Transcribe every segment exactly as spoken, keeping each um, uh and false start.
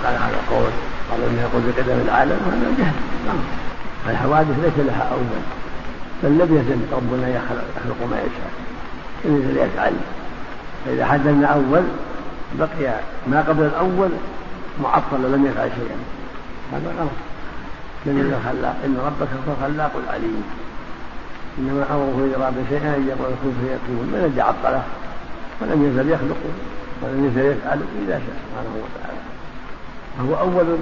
قال هذا قول قال إنه يقول بقدم العالم وهذا جهل. الحوادث ليس لها أول، بل لم يزل ربنا يخلق ما يشاء ينزل يفعل. فإذا حدثنا أول بقي ما قبل الأول معطل لم يفعل شيئا، هذا غلط. من الخلاق إن ربك هو الخلاق العليم، إنما أمره إذا أراد شيئا أن يقول كن فيكون، من الذي عطله ولم يزل يخلق ولم يزل يفعل إذا شاء سبحانه وتعالى. فهو أول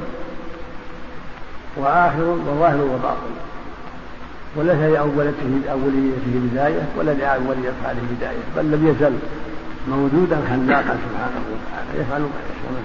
وآخر وظاهر وباطن، وليس لأوليته بداية ولا لأولي أفعاله بداية، بل لم يزل موجودا خلاقا سبحانه وتعالى يفعل ما يشاء.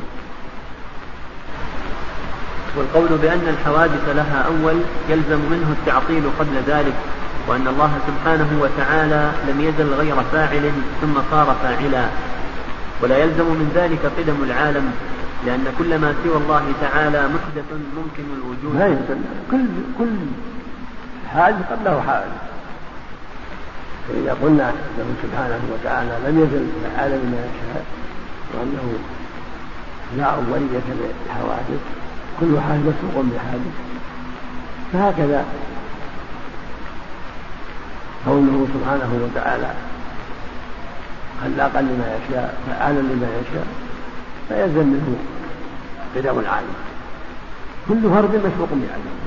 والقول بأن الحوادث لها أول يلزم منه التعطيل قبل ذلك، وأن الله سبحانه وتعالى لم يزل غير فاعل ثم صار فاعلا، ولا يلزم من ذلك قدم العالم، لأن كل ما سوى الله تعالى محدث ممكن الوجود. لا يلزم، كل كل حادث قبله حادث. فإذا قلنا له سبحانه وتعالى لم يزل فعالا ما يشاء وأنه لا أولية للحوادث، كل حادث مسبوق بحادث، فهكذا قوله سبحانه وتعالى خلاقا لما يشاء فعالا لما يشاء، فيلزم منه قدم العالم، كل فرد مسبوق بعالم.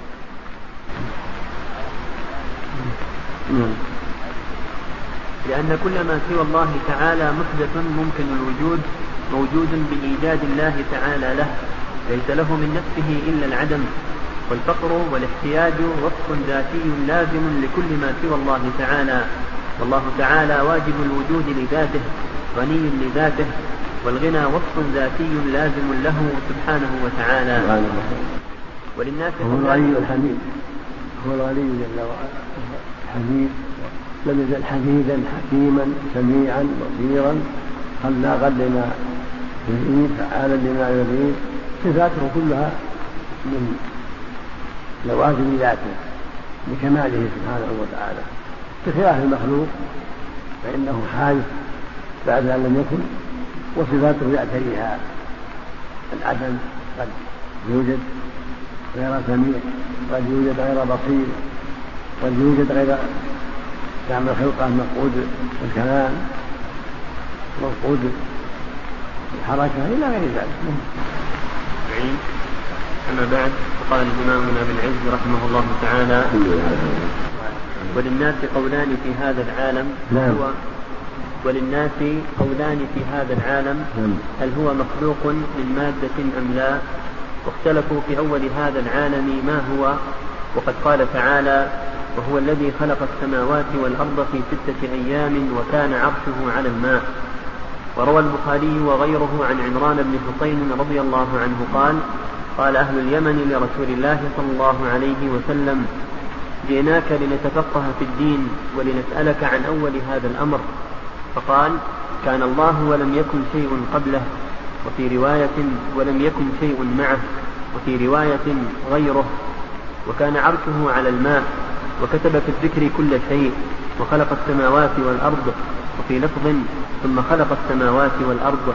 لأن كل ما سوى الله تعالى محدث ممكن الوجود موجود بإيجاد الله تعالى له، ليس له من نفسه إلا العدم، والفقر والاحتياج وصف ذاتي لازم لكل ما سوى الله تعالى، والله تعالى واجب الوجود لذاته غني لذاته، والغنى وصف ذاتي لازم له سبحانه وتعالى. وللناس هو الغني الحميد، هو الغني جل وعلا حميد، لم يزل حميدا حكيما سميعا بصيرا خلاقا لما يريد فعالا لما يريد، صفاته كلها من لوازم ذاته لكماله سبحانه وتعالى، بخلاف المخلوق فإنه حادث بعد أن لم يكن، وصفاته يعتريها العدم، قد يوجد غير سميع، قد يوجد غير بصير، قد يوجد غير تعمل خلقه مفقود الكلام مفقود الحركة إلى غير ذلك. أما بعد، فقال الإمام ابن العز رحمه الله تعالى: وللناس قولان في هذا العالم، نعم. هو وللناس قولان في هذا العالم، نعم. هل هو مخلوق من مادة أم لا؟ واختلفوا في أول هذا العالم ما هو، وقد قال تعالى: وهو الذي خلق السماوات والأرض في ستة أيام وكان عرشه على الماء. وروى البخاري وغيره عن عمران بن حسين رضي الله عنه قال: قال أهل اليمن لرسول الله صلى الله عليه وسلم: جئناك لنتفقه في الدين ولنسألك عن أول هذا الأمر. فقال: كان الله ولم يكن شيء قبله، وفي رواية ولم يكن شيء معه، وفي رواية غيره، وكان عرشه على الماء، وكتب في الذكر كل شيء، وخلق السماوات والأرض، وفي لفظ ثم خلق السماوات والأرض.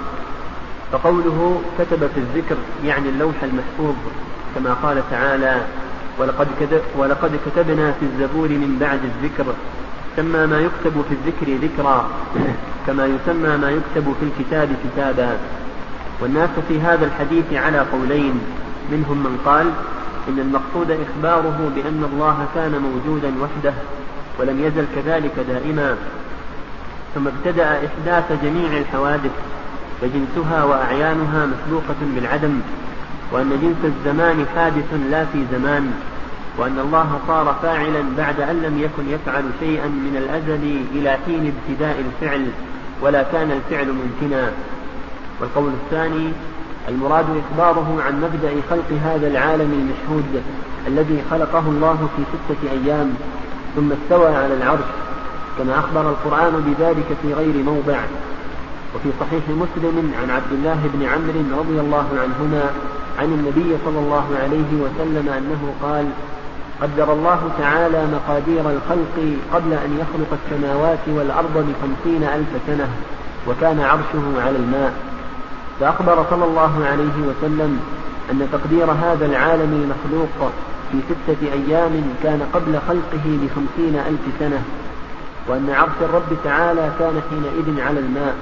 فقوله كتب في الذكر يعني اللوح المحفوظ، كما قال تعالى: ولقد, ولقد كتبنا في الزبور من بعد الذكر. سمى ما يكتب في الذكر ذكرا، كما يسمى ما يكتب في الكتاب كتابا. والناس في هذا الحديث على قولين، منهم من قال إن المقصود إخباره بأن الله كان موجودا وحده ولم يزل كذلك دائما، ثم ابتدأ إحداث جميع الحوادث، فجنسها وأعيانها مسبوقة بالعدم، وأن جنس الزمان حادث لا في زمان، وأن الله صار فاعلا بعد أن لم يكن يفعل شيئا من الأزل إلى حين ابتداء الفعل، ولا كان الفعل ممكنا. والقول الثاني المراد إخباره عن مبدأ خلق هذا العالم المشهود الذي خلقه الله في ستة أيام ثم استوى على العرش، كما أخبر القرآن بذلك في غير موضع. وفي صحيح مسلم عن عبد الله بن عمرو رضي الله عنهما عن النبي صلى الله عليه وسلم أنه قال: قدر الله تعالى مقادير الخلق قبل أن يخلق السماوات والأرض بخمسين ألف سنة، وكان عرشه على الماء. فأخبر صلى الله عليه وسلم أن تقدير هذا العالم المخلوق في ستة أيام كان قبل خلقه بخمسين ألف سنة، وأن عرش الرب تعالى كان حينئذ على الماء.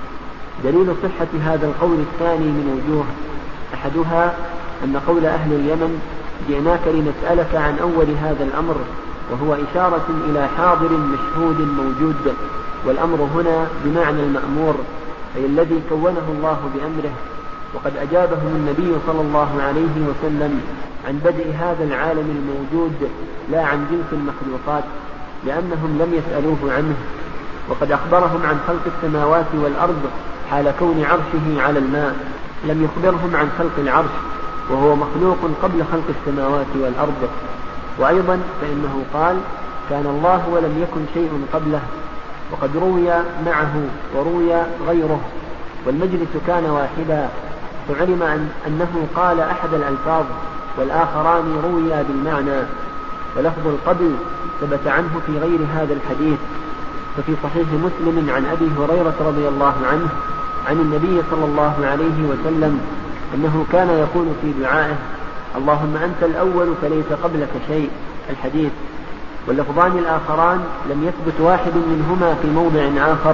دليل صحة هذا القول الثاني من وجوه: أحدها أن قول أهل اليمن جئناك لنسألك عن أول هذا الأمر، وهو إشارة إلى حاضر مشهود موجود، والأمر هنا بمعنى المأمور، أي الذي كونه الله بأمره. وقد أجابهم النبي صلى الله عليه وسلم عن بدء هذا العالم الموجود لا عن جنس المخلوقات، لأنهم لم يسألوه عنه. وقد أخبرهم عن خلق السماوات والأرض حال كون عرشه على الماء، لم يخبرهم عن خلق العرش وهو مخلوق قبل خلق السماوات والأرض. وأيضا فإنه قال: كان الله ولم يكن شيء قبله، وقد روي معه وروي غيره، والمجلس كان واحدا، فعلم أن أنه قال أحد الألفاظ والآخران رويا بالمعنى. ولفظ القبل ثبت عنه في غير هذا الحديث، ففي صحيح مسلم عن أبي هريرة رضي الله عنه عن النبي صلى الله عليه وسلم أنه كان يقول في دعائه: اللهم أنت الأول فليس قبلك شيء، الحديث. واللفظان الآخران لم يثبت واحد منهما في موضع آخر،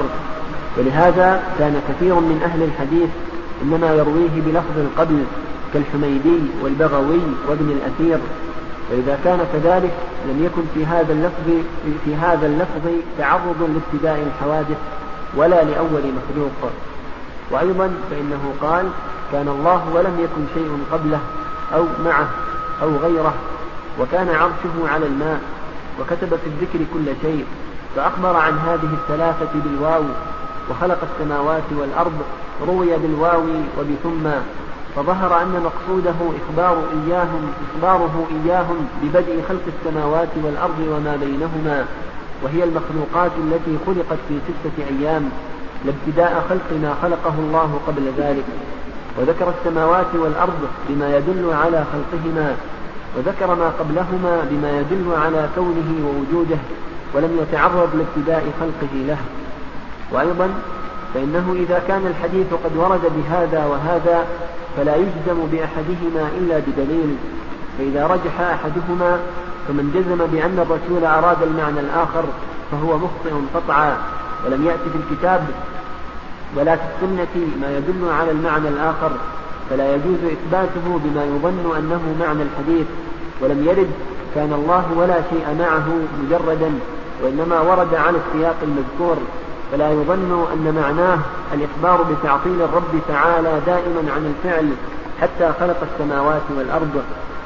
ولهذا كان كثير من أهل الحديث إنما يرويه بلفظ القبل كالحميدي والبغوي وابن الأثير. وإذا كان كذلك لم يكن في هذا اللفظ في هذا اللفظ تعرض لابتداء الحوادث ولا لأول مخلوق. وأيضا فإنه قال: كان الله ولم يكن شيء قبله أو معه أو غيره، وكان عرشه على الماء، وكتب في الذكر كل شيء، فأخبر عن هذه الثلاثة بالواو. وخلق السماوات والأرض روي بالواو وبثم، فظهر أن مقصوده إخبار إياهم إخباره إياهم ببدء خلق السماوات والأرض وما بينهما، وهي المخلوقات التي خلقت في ستة أيام، لابتداء خلق ما خلقه الله قبل ذلك. وذكر السماوات والأرض بما يدل على خلقهما، وذكر ما قبلهما بما يدل على كونه ووجوده، ولم يتعرض لابتداء خلقه له. وأيضا فإنه إذا كان الحديث قد ورد بهذا وهذا فلا يجزم بأحدهما إلا بدليل، فإذا رجح أحدهما فمن جزم بأن الرسول أراد المعنى الآخر فهو مخطئ قطعا، ولم يأتي في الكتاب ولا في السنة ما يدل على المعنى الآخر، فلا يجوز إثباته بما يظن أنه معنى الحديث. ولم يرد كان الله ولا شيء معه مجردا، وإنما ورد على السياق المذكور، فلا يظن أن معناه الإخبار بتعطيل الرب تعالى دائما عن الفعل حتى خلق السماوات والأرض.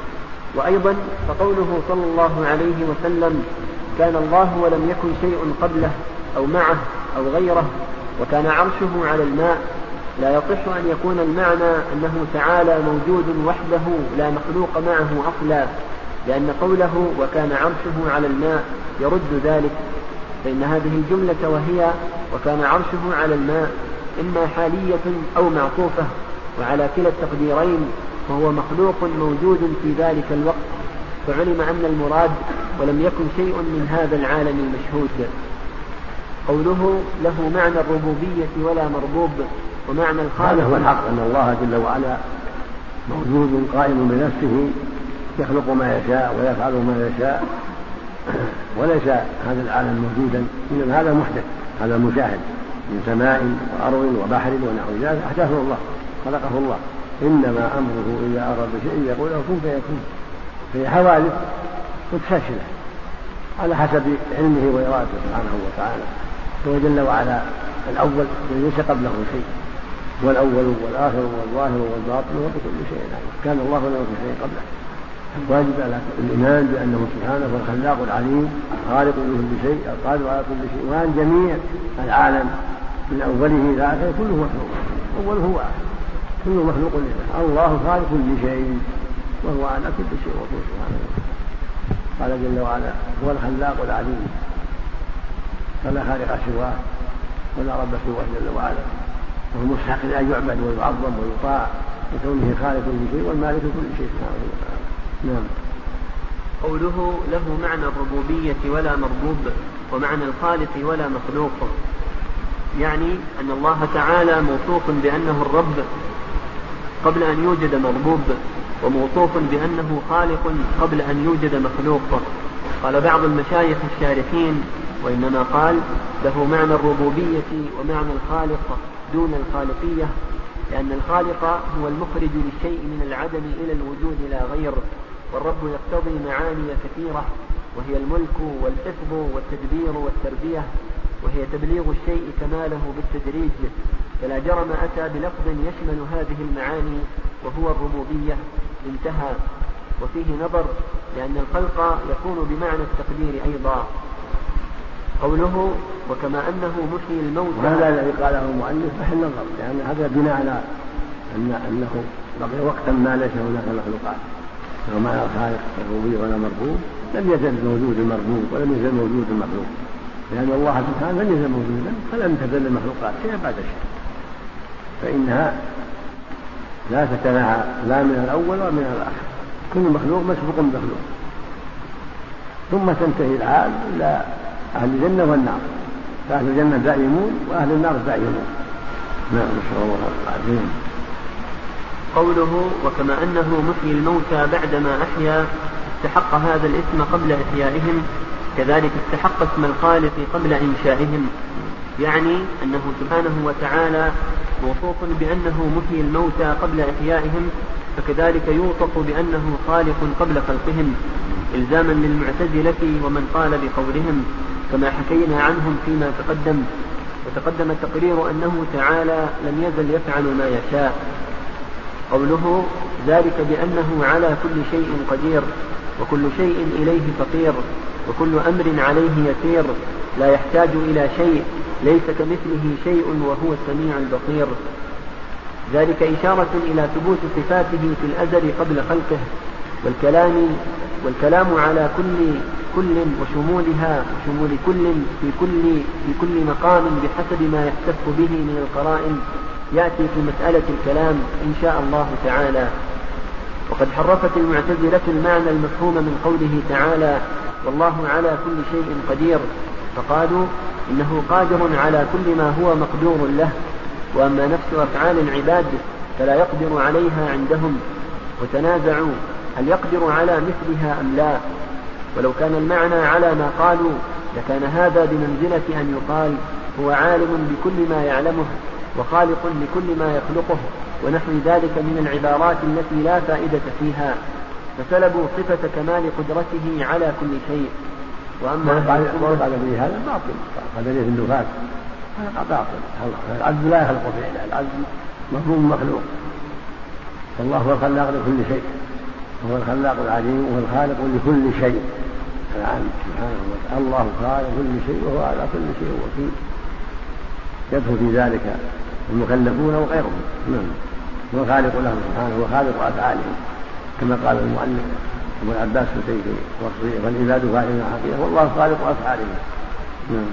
وأيضا فقوله صلى الله عليه وسلم: كان الله ولم يكن شيء قبله أو معه أو غيره، وكان عرشه على الماء، لا يصح أن يكون المعنى أنه تعالى موجود وحده لا مخلوق معه أصلا، لأن قوله وكان عرشه على الماء يرد ذلك، فإن هذه الجملة وهي وكان عرشه على الماء إما حالية أو معطوفة، وعلى كلا التقديرين فهو مخلوق موجود في ذلك الوقت، فعلم أن المراد ولم يكن شيء من هذا العالم المشهود. قوله له معنى الربوبية ولا مربوب ومعنى الخالق، هذا هو الحق، أن الله جل وعلا موجود قائم بنفسه يخلق ما يشاء ويفعل ما يشاء، وليس هذا العالم موجودا، إنما هذا محدث، هذا مشاهد من سماء وأرض وبحر ونحو ذلك أحدثه الله، خلقه الله. إنما أمره إذا أراد شيء يقول له كن فيكون، فهي حوادث متسلسلة على حسب علمه وإرادته سبحانه وتعالى. هو جل وعلا الأول ليس قبله شيء، والأول والآخر والظاهر والباطن وبكل شيء عليم. كان الله لا يكون شيء قبله. واجب على الإيمان بأنه سبحانه هو الخلاق العليم خالق لكل شيء القادر على كل شيء، وأن جميع العالم من أوله إلى آخره كله مخلوق، أوله هو كله مخلوق لله. الله خالق كل شيء وهو على كل شيء وكل سبحانه. قال جل وعلا هو الخلاق العليم، فلا خالق سواه ولا رب سواه جل وعلا، وهو مستحق أن يعبد ويعظم ويطاع لكونه خالق كل شيء والمالك كل شيء سبحانه وتعالى. نعم. قوله له معنى الربوبية ولا مربوب ومعنى الخالق ولا مخلوق، يعني أن الله تعالى موصوف بأنه الرب قبل أن يوجد مربوب، وموصوف بأنه خالق قبل أن يوجد مخلوق. قال بعض المشايخ الشارحين: وإنما قال له معنى الربوبية ومعنى الخالق دون الخالقية، لأن الخالق هو المخرج للشيء من العدم إلى الوجود لا غير، والرب يقتضي معاني كثيرة، وهي الملك والحفظ والتدبير والتربية، وهي تبليغ الشيء كماله بالتدريج، فلا جرم أتى بلفظ يشمل هذه المعاني وهو الربوبية. انتهى. وفيه نظر، لأن الخلق يكون بمعنى التقدير أيضا. قوله: وكما أنه محيي الموتى، وهذا الذي قاله المؤلف محل نظر، لأن هذا بناء على أن أنه بقي وقتا ما ليس هناك مخلوقات، وما خالق الربوبية ولا مربوب، لم يزل موجود المربوب ولم يزل موجود المخلوق، لأن الله سبحانه لم يزل موجودا فلم تزل المخلوقات شيء بعد شيء، فإنها لا تتناهى لا من الأول ولا من الآخر، كل مخلوق مسبوق بمخلوق، ثم تنتهي الحال إلى أهل الجنة والنار، فأهل الجنة دائمون وأهل النار دائمون. نعم، نسأل الله العظيم. قوله: وكما أنه محيي الموتى بعدما أحيا استحق هذا الاسم قبل إحيائهم، كذلك استحق اسم الخالق قبل إنشائهم، يعني أنه سبحانه وتعالى موصوف بأنه محيي الموتى قبل إحيائهم، فكذلك يوصف بأنه خالق قبل خلقهم، إلزاما للمعتزلة ومن قال بقولهم، كما حكينا عنهم فيما تقدم. وتقدم التقرير أنه تعالى لم يزل يفعل ما يشاء. قوله: ذلك بأنه على كل شيء قدير، وكل شيء إليه فقير، وكل أمر عليه يسير، لا يحتاج إلى شيء، ليس كمثله شيء وهو السميع البصير. ذلك إشارة إلى ثبوت صفاته في الأزل قبل خلقه، والكلام والكلام على كل كل وشمولها وشمول كل في كل في كل مقام بحسب ما يحتف به من القرائن يأتي في مسألة الكلام إن شاء الله تعالى. وقد حرفت المعتزلة المعنى المفهوم من قوله تعالى: والله على كل شيء قدير، فقالوا إنه قادر على كل ما هو مقدور له، وأما نفس أفعال العباد فلا يقدر عليها عندهم، وتنازعوا هل يقدر على مثلها أم لا. ولو كان المعنى على ما قالوا لكان هذا بمنزلة أن يقال هو عالم بكل ما يعلمه وخالق لكل ما يخلقه ونحو ذلك من العبارات التي لا فائدة فيها، فسلبوا صفة كمال قدرته على كل شيء. وأما بعد به هذا باطل، قدرية النفاة هذا باطل، العبد لا يخلق فعلا، العبد مفهوم مخلوق، فالله هو الخلاق لكل شيء، هو الخلاق العليم وهو الخالق لكل شيء العام سبحانه وتعالى. الله خالق كل شيء وهو على كل شيء وكيل، يدخل في ذلك المكلفون وغيرهم. نعم، هو خالق لهم سبحانه، هو خالق أفعالهم، كما قال المؤلف أبو العباس في وصفه: فالعباد فاعلون حقيقة والله خالق أفعالهم. نعم.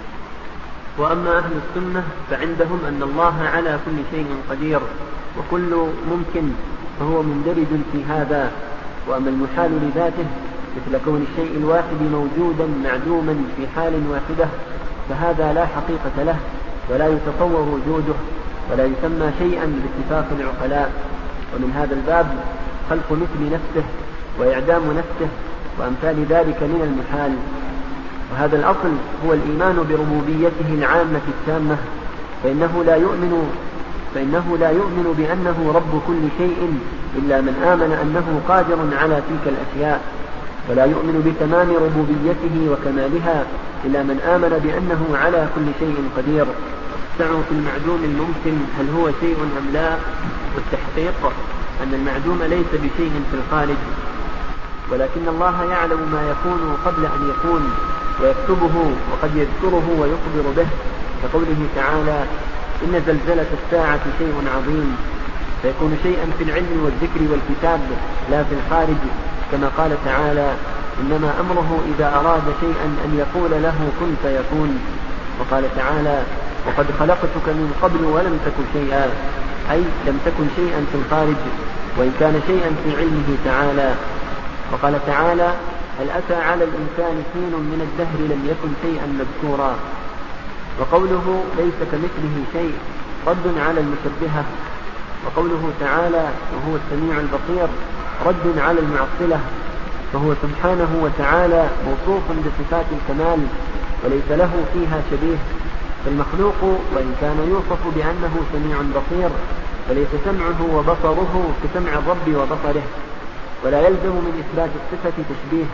وأما أهل السنة فعندهم أن الله على كل شيء قدير، وكل ممكن فهو مندرج في هذا. وأما المحال لذاته مثل كون الشيء الواحد موجودا معدوما في حال واحدة فهذا لا حقيقة له ولا يتصور وجوده ولا يسمى شيئا باتفاق العقلاء. ومن هذا الباب خلق مثل نفسه وإعدام نفسه وأمثال ذلك من المحال. وهذا الأصل هو الإيمان بربوبيته العامة التامة، فإنه لا يؤمن فإنه لا يؤمن بأنه رب كل شيء إلا من آمن أنه قادر على تلك الأشياء، ولا يؤمن بتمام ربوبيته وكمالها إلا من آمن بأنه على كل شيء قدير. سعوا في المعدوم الممكن هل هو شيء أم لا، والتحقيق أن المعدوم ليس بشيء في الخارج، ولكن الله يعلم ما يكون قبل أن يكون ويكتبه وقد يذكره ويخبر به، كقوله تعالى: إن زلزلة الساعة شيء عظيم، فيكون شيئا في العلم والذكر والكتاب لا في الخارج، كما قال تعالى: إنما أمره إذا أراد شيئا أن يقول له كن فيكون. وقال تعالى: وقد خلقتك من قبل ولم تكن شيئا، أي لم تكن شيئا في الخارج وإن كان شيئا في علمه تعالى. وقال تعالى: هل أتى على الإنسان حين من الدهر لم يكن شيئا مذكورا. وقوله ليس كمثله شيء رد على المشبهة، وقوله تعالى وهو السميع البصير رد على المعطلة، فهو سبحانه وتعالى موصوف بصفات الكمال وليس له فيها شبيه. فالمخلوق وإن كان يوصف بأنه سميع بصير فليس سمعه وبصره كسمع الرب وبصره، ولا يلزم من إثبات الصفة تشبيه،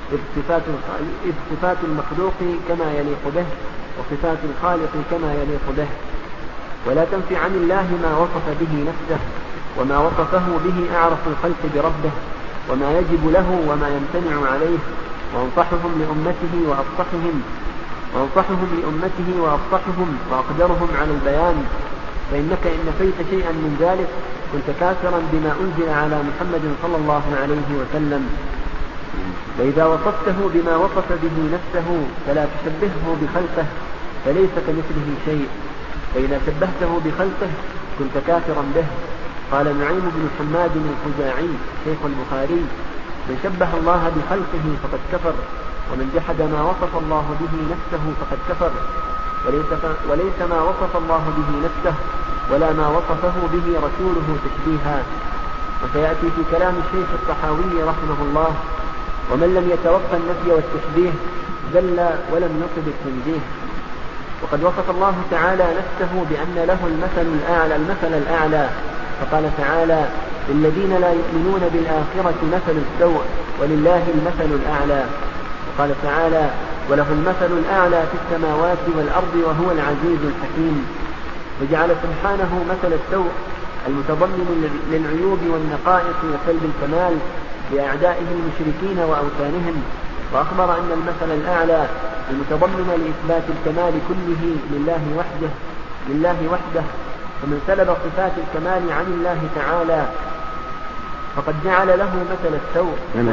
إذ صفات المخلوق كما يليق به وصفات الخالق كما يليق به. ولا تنفي عن الله ما وصف به نفسه وما وصفه به أعرف الخلق بربه وما يجب له وما يمتنع عليه، وانصحهم لأمته وأفصحهم وانصحهم لأمته وأفصحهم وأقدرهم على البيان، فإنك إن نفيت شيئا من ذلك كنت كافرا بما أنزل على محمد صلى الله عليه وسلم. وإذا وصفته بما وصف به نفسه فلا تشبهه بخلقه فليس كمثله شيء، فإذا شبهته بخلقه كنت كافرا به. قال نعيم بن حماد الخزاعي شيخ البخاري: من شبه الله بخلقه فقد كفر، ومن جحد ما وصف الله به نفسه فقد كفر، وليس, وليس ما وصف الله به نفسه ولا ما وصفه به رسوله تشبيها. وسيأتي في كلام الشيخ الطحاوي رحمه الله: ومن لم يتوقع النفي والتشبيه ذل ولم يصب التنزيه. وقد وصف الله تعالى نفسه بأن له المثل الأعلى المثل الأعلى، فقال تعالى: للذين لا يؤمنون بالآخرة مثل السوء ولله المثل الأعلى. وقال تعالى: وله المثل الأعلى في السماوات والأرض وهو العزيز الحكيم. وجعل سبحانه مثل السوء المتضمن للعيوب والنقائص وسلب الكمال لأعدائه المشركين وأوثانهم، وأخبر أن المثل الأعلى المتضمن لإثبات الكمال كله لله وحده لله وحده فمن سلب صفات الكمال عن الله تعالى فقد جعل له مثل السوء.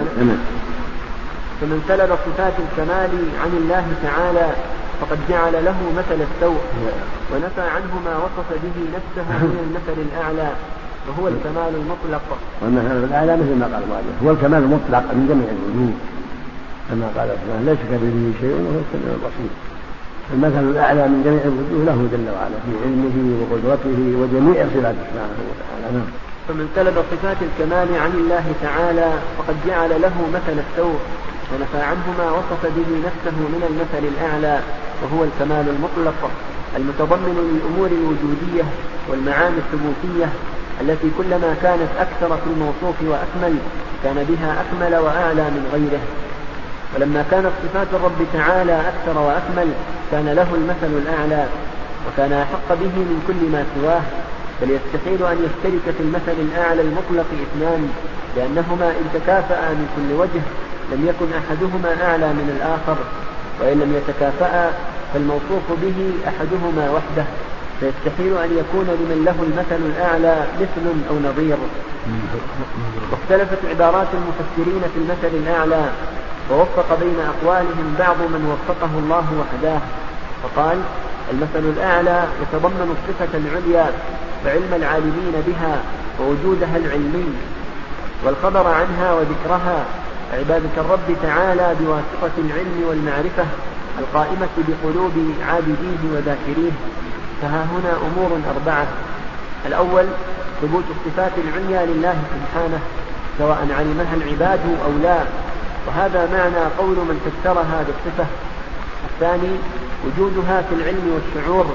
فمن سلب صفات الكمال عن الله تعالى فقد جعل له مثل السوء ونفى عنه ما وصف به نفسه من المثل الأعلى وهو الكمال المطلق. والمثل الأعلى مثل ما قال الله هو الكمال المطلق من جميع الوجوه، كما قال سبحانه: ليس كمثله شيء وهو السميع البصير. المثل الأعلى من جميع الوجوه له جل وعلا في علمه وقدرته وجميع صفاته سبحانه وتعالى. فمن سلب صفات الكمال عن الله تعالى فقد جعل له مثل السوء ونفى عنه ما وصف به نفسه من المثل الأعلى وهو الكمال المطلق المتضمن للأمور الوجودية والمعاني الثبوتية التي كلما كانت أكثر في الموصوف وأكمل كان بها أكمل وأعلى من غيره. ولما كانت صفات الرب تعالى أكثر وأكمل كان له المثل الأعلى وكان أحق به من كل ما سواه، بل يستحيل أن يشترك في المثل الأعلى المطلق اثنان، لأنهما إن تكافأ من كل وجه لم يكن أحدهما أعلى من الآخر، وإن لم يتكافأ فالموصوف به أحدهما وحده، فيستحيل أن يكون لمن له المثل الأعلى مثل أو نظير. واختلفت عبارات المفسرين في المثل الأعلى ووفق بين أقوالهم بعض من وفقه الله وحداه، فقال: المثل الأعلى يتضمن الصفة العليا وعلم العالمين بها ووجودها العلمي والخبر عنها وذكرها، عبادة الرب تعالى بواسطة العلم والمعرفة القائمة بقلوب عابديه وذاكريه. فها هنا أمور أربعة: الأول ثبوت الصفات العليا لله سبحانه سواء علمها العباد أو لا، وهذا معنى قول من فسرها بالصفة. الثاني وجودها في العلم والشعور،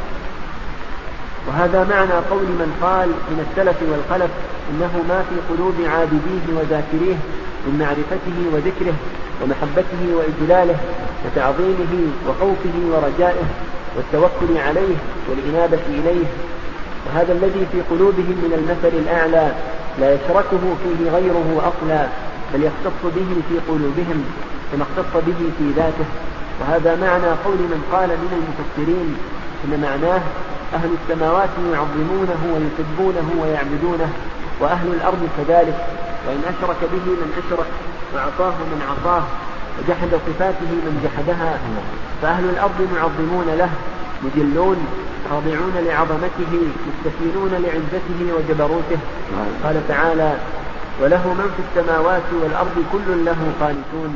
وهذا معنى قول من قال من السلف والخلف إنه ما في قلوب عابديه وذاكريه من معرفته وذكره ومحبته وإجلاله وتعظيمه وخوفه ورجائه والتوكل عليه والإنابة إليه. وهذا الذي في قلوبهم من المثل الأعلى لا يشركه فيه غيره أصلا، بل يختص به في قلوبهم كما اختص به في ذاته. وهذا معنى قول من قال من المفسرين إن معناه أهل السماوات يعظمونه ويحبونه ويعبدونه، وأهل الأرض كذلك، وإن أشرك به من أشرك وعصاه من عصاه وجحد صفاته من جحدها، فأهل الأرض معظمون له مجلون خاضعون لعظمته مستكينون لعزته وجبروته. قال تعالى: وله من في السماوات والأرض كل له قانتون،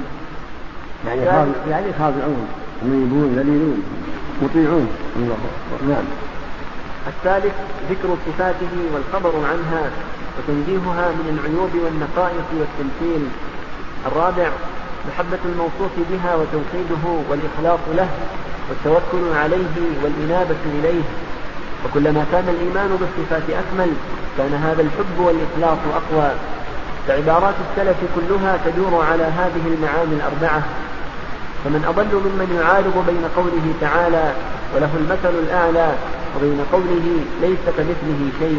يعني خاضعون منيبون ذليلون مطيعون. نعم. الثالث ذكر صفاته والخبر عنها وتنزيهها من العيوب والنقائص والتمثيل. الرابع محبة الموصوف بها وتوحيده والإخلاص له والتوكل عليه والإنابة إليه. وكلما كان الإيمان بالصفات أكمل كان هذا الحب والإخلاص أقوى. فعبارات السلف كلها تدور على هذه المعاني الأربعة. فمن أضل ممن يعارض بين قوله تعالى وله المثل الأعلى وبين قوله ليس كمثله شيء،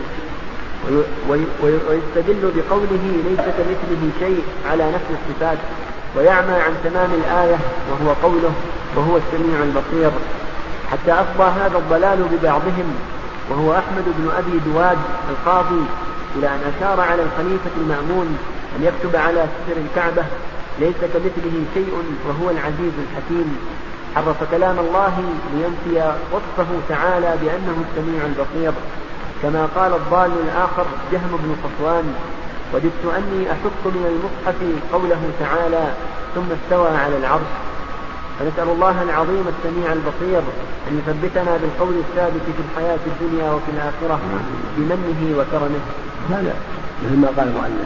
ويستدل بقوله ليس كمثله شيء على نفي الصفات، ويعمى عن تمام الآية وهو قوله وهو السميع البصير، حتى أفضى هذا الضلال ببعضهم وهو أحمد بن أبي دواد القاضي إلى أن أشار على الخليفة المأمون أن يكتب على ستر الكعبة ليس كمثله شيء وهو العزيز الحكيم. حرف كلام الله لينفي وصفه تعالى بأنه السميع البصير، كما قال الضال الآخر جهم بن صفوان وددت أني أحق من المصحف قوله تعالى ثم استوى على العرش. فنسأل الله العظيم السميع البصير أن يثبتنا بالقول الثابت في الحياة الدنيا وفي الآخرة بمنه وكرمه. هذا مثل ما قال المؤلف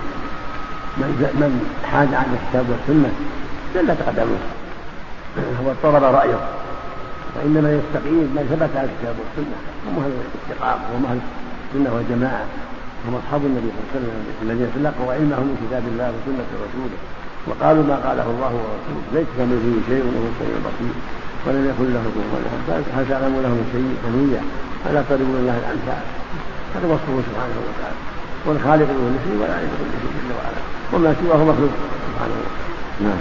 من حاد عن الكتاب والسنة زلت قدمه هو اضطرب رأيه، وإنما يستقيم من ثبت على الكتاب والسنة هم أهل الاستقامة وهم أهل السنة والجماعة هم أصحاب النبي صلى الله عليه وسلم الذين تلقوا علمهم من كتاب الله وسنة رسوله وقالوا ما قاله الله ورسوله ليس كمثله شيء وهو السميع البصير ولم يكن له كفوا أحد هل تعلموا له من شيء سميا فلا تضربوا لله الأمثال. هذا وصفه سبحانه وتعالى والخالق له شيء ولا يعرف كل شيء جل وعلا وما سواه مخلوق سبحانه وتعالى. نعم.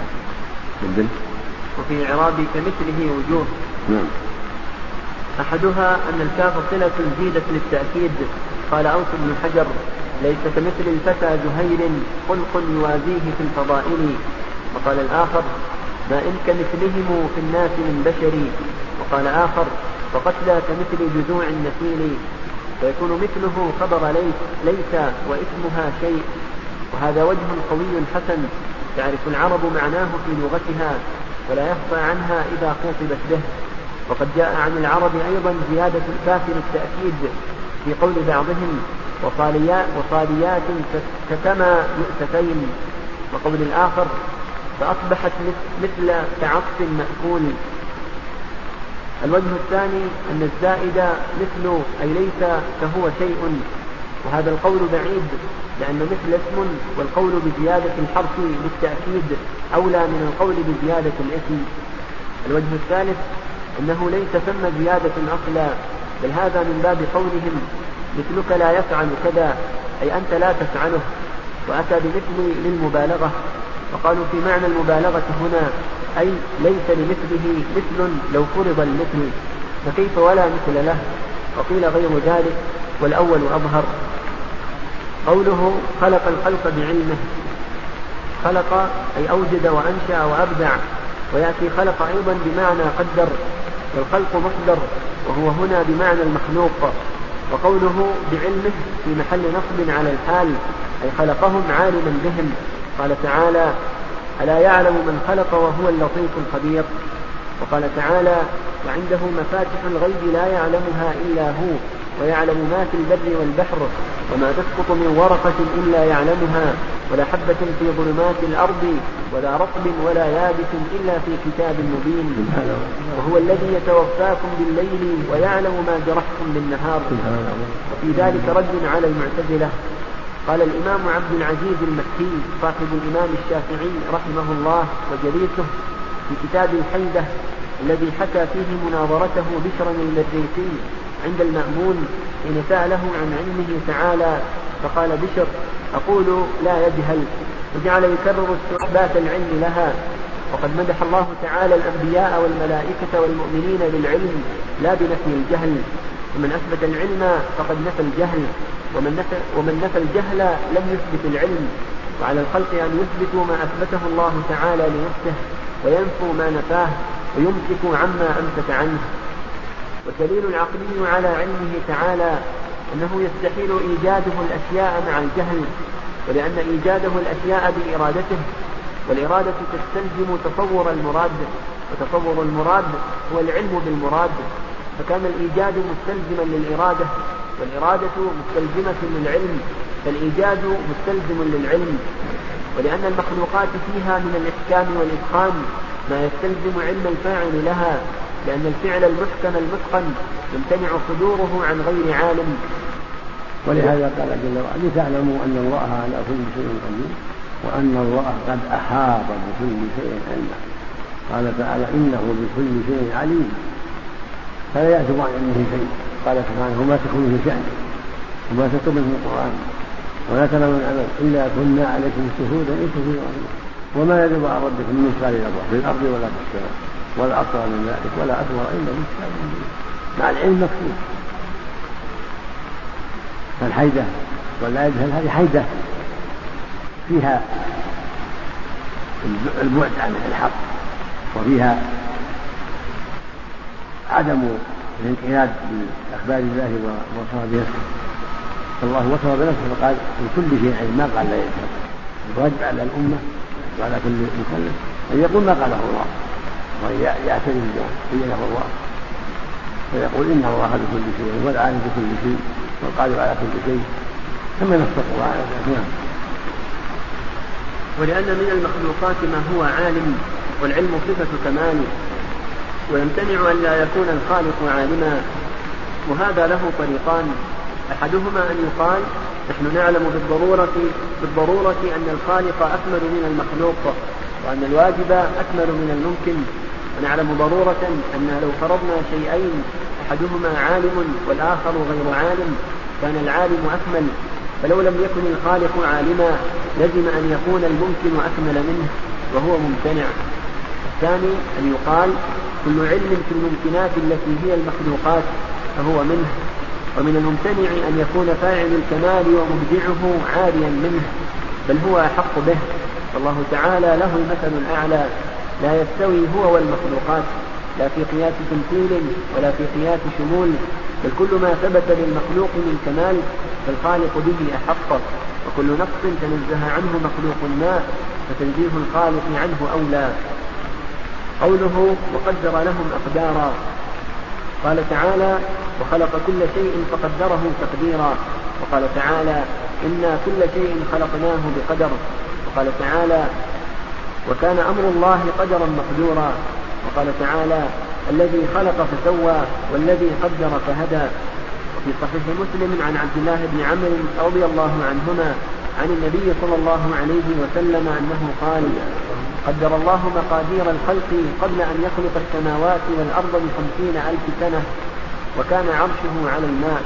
وفي إعراب كمثله وجوه. نعم. أحدها أن الكاف صلة زيدت للتأكيد. قال أوس بن حجر ليس كمثل الفتى زهير خلق يوازيه في الفضائل. وقال الآخر ما إن كمثلهم في الناس من بشر. وقال آخر وقتلى كمثل جذوع النخيل. فيكون مثله خبر ليس, ليس واسمها شيء. وهذا وجه قوي حسن تعرف العرب معناه في لغتها ولا يخفى عنها إذا خاطبت به. وقد جاء عن العرب أيضا زيادة الكاف للتأكيد في قول بعضهم وصاليات ككما يؤتفين. وقول الآخر فأصبحت مثل كعطف مأكول. الوجه الثاني أن الزائد مثل أي ليس كهو شيء، وهذا القول بعيد لأن مثل اسم والقول بزيادة الحرف للتأكيد أولى من القول بزيادة الاسم. الوجه الثالث أنه ليس ثم زيادة أصلا بل هذا من باب قولهم مثلك لا يفعل كذا أي أنت لا تفعله، وأتى بمثل للمبالغة. وقالوا في معنى المبالغة هنا أي ليس لمثله مثل لو فرض المثل فكيف ولا مثل له. وقيل غير ذلك والأول أظهر. قوله خلق الخلق بعلمه. خلق أي أوجد وأنشأ وأبدع، ويأتي خلق أيضا بمعنى قدر، والخلق مصدر وهو هنا بمعنى المخلوق. وقوله بعلمه في محل نصب على الحال أي خلقهم عالما بهم. قال تعالى ألا يعلم من خلق وهو اللطيف الخبير. وقال تعالى وعنده مفاتح الغيب لا يعلمها إلا هو ويعلم ما في البر والبحر وما تسقط من ورقة إلا يعلمها ولا حبة في ظلمات الأرض ولا رطب ولا يابس إلا في كتاب مبين. وهو الذي يتوفاكم بالليل ويعلم ما جرحتم بالنهار. وفي ذلك رد على المعتزلة. قال الإمام عبد العزيز المكي صاحب الإمام الشافعي رحمه الله وجليسه في كتاب الحيدة الذي حكى فيه مناظرته بشر المريسي عند المأمون حين سأله عن علمه تعالى فقال بشر أقول لا يجهل، وجعل يكرر استحبات العلم لها. وقد مدح الله تعالى الأنبياء والملائكة والمؤمنين بالعلم لا بنفي الجهل، ومن أثبت العلم فقد نفى الجهل، ومن نفى, ومن نفى الجهل لم يثبت العلم. وعلى الخلق أن يثبتوا ما أثبته الله تعالى لنفسه وينفوا ما نفاه ويمسكوا عما أمسك عنه. والدليل العقلي على علمه تعالى أنه يستحيل إيجاده الأشياء مع الجهل، ولأن إيجاده الأشياء بإرادته، والإرادة تستلزم تصور المراد، وتصور المراد هو العلم بالمراد. فكان الإيجاد مستلزما للإرادة، والإرادة مستلزمة للعلم، فالإيجاد مستلزم للعلم. ولأن المخلوقات فيها من الإحكام والإتقان ما يستلزم علم الفاعل لها، لأن الفعل المحكم المتقن يمتنع صدوره عن غير عالم. ولهذا قال جل وعلا لتعلموا أن الله على كل شيء قدير وأن الله قد أحاط بكل شيء علما. قال تعالى إنه بكل شيء عليم، فلا يعزب عن علمه شيء. قال سبحانه وما تكون في شأن وما تكتب من القرآن ولا ترى من العمل إلا كنا عليكم شهودا إذ تفيضون وما يجب عن ربكم من مثقال ذرة في الأرض ولا في السماء ولا أصغر من ذلك ولا أكبر إلا في كتاب مبين. مع العلم مكتوب. فالحيدة والآية هذه حيدة فيها البعد عن الحق وفيها عدم الانقياد بأخبار الله ووصف بنفسه. فالله وصف بنفسه فقال من كل شيء علم، ما قال لا يفهم. الواجب على الأمة وعلى كل مكلف أن يقول ما قاله الله وأن يعترف بما بينه الله، فيقول إن الله بكل شيء والعالم بكل شيء والقادر على كل شيء، ثم نص القرآن على ذلك. ولأن من المخلوقات ما هو عالم، والعلم صفة كمال، ويمتنع أن لا يكون الخالق عالما. وهذا له طريقان: أحدهما أن يقال نحن نعلم بالضرورة, بالضرورة أن الخالق أكمل من المخلوق، وأن الواجب أكمل من الممكن. ونعلم ضرورة أن لو فرضنا شيئين أحدهما عالم والآخر غير عالم كان العالم أكمل، فلو لم يكن الخالق عالما لزم أن يكون الممكن أكمل منه وهو ممتنع. الثاني أن يقال كل علم في الممكنات التي هي المخلوقات فهو منه، ومن الممتنع أن يكون فاعل الكمال ومبدعه عاريا منه، بل هو أحق به. والله تعالى له المثل الأعلى، لا يستوي هو والمخلوقات لا في قياس تمثيل ولا في قياس شمول، بل كل ما ثبت للمخلوق من كمال فالخالق به أحق، وكل نقص تنزه عنه مخلوق ما فتنزيه الخالق عنه أولى. قوله وقدر لهم أقدارا، قال تعالى وخلق كل شيء فقدره تقديرا، وقال تعالى إنا كل شيء خلقناه بقدر، وقال تعالى وكان أمر الله قدرا مقدورا، وقال تعالى الذي خلق فسوى والذي قدر فهدى. وفي صحيح مسلم عن عبد الله بن عمرو رضي الله عنهما عن النبي صلى الله عليه وسلم أنه قال قدر الله مقادير الخلق قبل أن يخلق السماوات والأرض بخمسين ألف سنة وكان عرشه على الماء.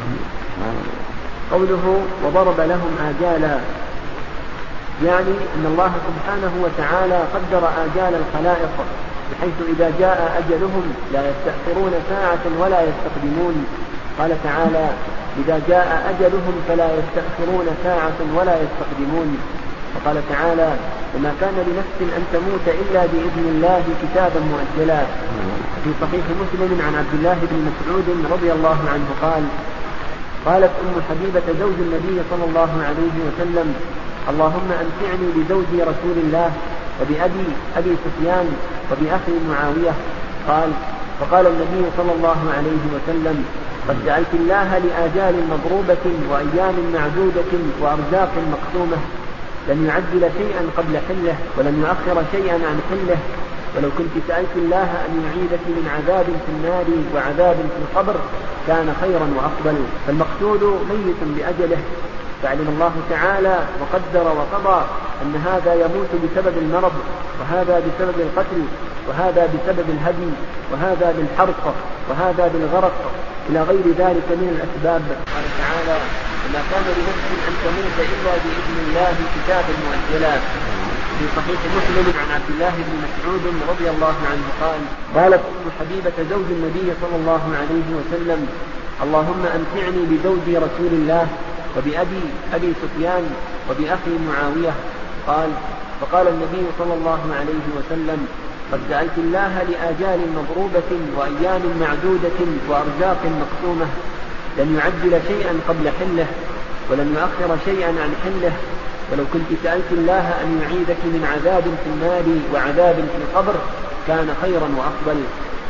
قوله وضرب لهم آجالا، يعني أن الله سبحانه وتعالى قدر آجال الخلائق بحيث إذا جاء أجلهم لا يستأخرون ساعة ولا يستقدمون. قال تعالى إذا جاء أجلهم فلا يستأخرون ساعة ولا يستقدمون. وقال تعالى وما كان لنفس أن تموت إلا بإذن الله كتابا مؤجلا. في صحيح مسلم عن عبد الله بن مسعود رضي الله عنه قال قالت أم حبيبة زوج النبي صلى الله عليه وسلم اللهم أمتعني بزوجي رسول الله وبأبي أبي سفيان وبأخي معاوية. قال فقال النبي صلى الله عليه وسلم قد جعلت الله لآجال مضروبة وأيام معدودة وأرزاق مقسومة، لن يعجل شيئا قبل حله ولن يؤخر شيئا عن حله، ولو كنت سألت الله أن يعيدك من عذاب في النار وعذاب في القبر كان خيرا وأفضل. فالمقتول ميت بأجله، فعلم الله تعالى وقدر وقضى أن هذا يموت بسبب المرض، وهذا بسبب القتل، وهذا بسبب الهدي، وهذا بالحرق، وهذا بالغرق إلى غير ذلك من الأسباب. قال تعالى وما كان لنفس أن تموت إلا بإذن الله كتابا مؤجلا. في صحيح مسلم عن عبد الله بن مسعود رضي الله عنه قال قالت أم حبيبة زوج النبي صلى الله عليه وسلم اللهم أمتعني بزوجي رسول الله وبأبي أبي سفيان وبأخي معاوية. قال فقال النبي صلى الله عليه وسلم قد جعلت الله لآجال مضروبة وأيام معدودة وأرزاق مقسومة، لن يعجل شيئا قبل حله ولن يؤخر شيئا عن حله، ولو كنت سألت الله أن يعيدك من عذاب في النار وعذاب في القبر كان خيرا وأفضل.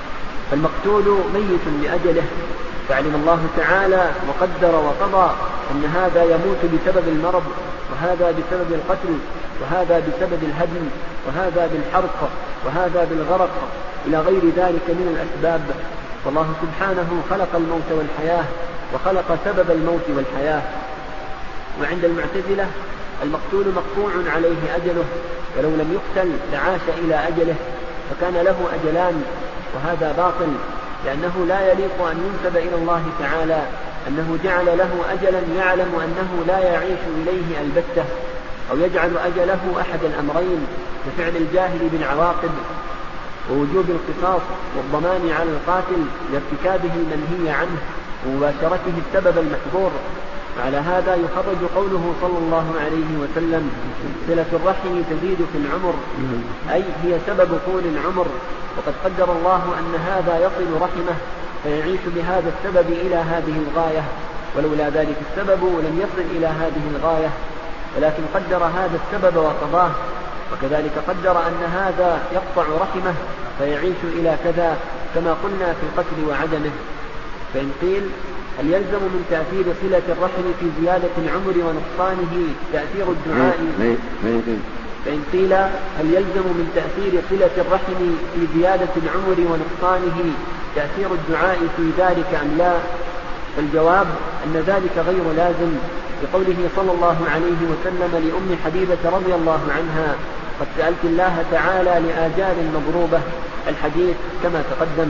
فالمقتول ميت لأجله، فعلم الله تعالى وقدر وقضى أن هذا يموت بسبب المرض، وهذا بسبب القتل، وهذا بسبب الهدم، وهذا بالحرق، وهذا بالغرق، إلى غير ذلك من الأسباب. والله سبحانه خلق الموت والحياة، وخلق سبب الموت والحياة. وعند المعتزلة المقتول مقطوع عليه أجله، ولو لم يقتل لعاش إلى أجله، فكان له أجلان، وهذا باطل، لأنه لا يليق أن ينسب إلى الله تعالى أنه جعل له أجلا يعلم أنه لا يعيش إليه البتة، أو يجعل أجله أحد الأمرين كفعل الجاهل بالعواقب ووجوب القصاص والضمان على القاتل لارتكابه المنهي عنه ومباشرته السبب المحظور. وعلى هذا يخرج قوله صلى الله عليه وسلم: صلة الرحم تزيد في العمر، أي هي سبب طول العمر، وقد قدر الله أن هذا يصل رحمه فيعيش بهذا السبب إلى هذه الغاية، ولولا ذلك السبب لم يصل إلى هذه الغاية، ولكن قدر هذا السبب وقضاه. وكذلك قدر أن هذا يقطع رحمه فيعيش إلى كذا، كما قلنا في القتل وعدمه. فإن قيل: هل يلزم من تأثير صلة الرحم في زيادة العمر ونقصانه تأثير الدعاء؟ فإن قيل: هل يلزم من تأثير صلة الرحم في زيادة العمر ونقصانه تأثير الدعاء في ذلك أم لا؟ فالجواب أن ذلك غير لازم، بقوله صلى الله عليه وسلم لأم حبيبة رضي الله عنها: قد سألت الله تعالى لآجال مضروبة، الحديث كما تقدم.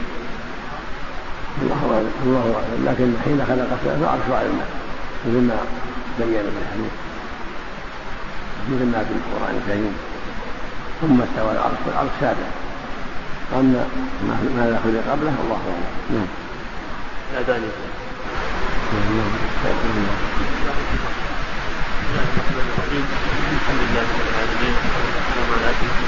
الله أعلم، الله أعلم، لكن حين خلق السماء فعرشه على الماء مثل ما بين في الحديث، مثل ما في القرآن الكريم، ثم استوى العرش والعرش سابع، أما ماذا خلق قبله الله أعلم. نعم. الأذان. الحمد لله رب العالمين، والسلام على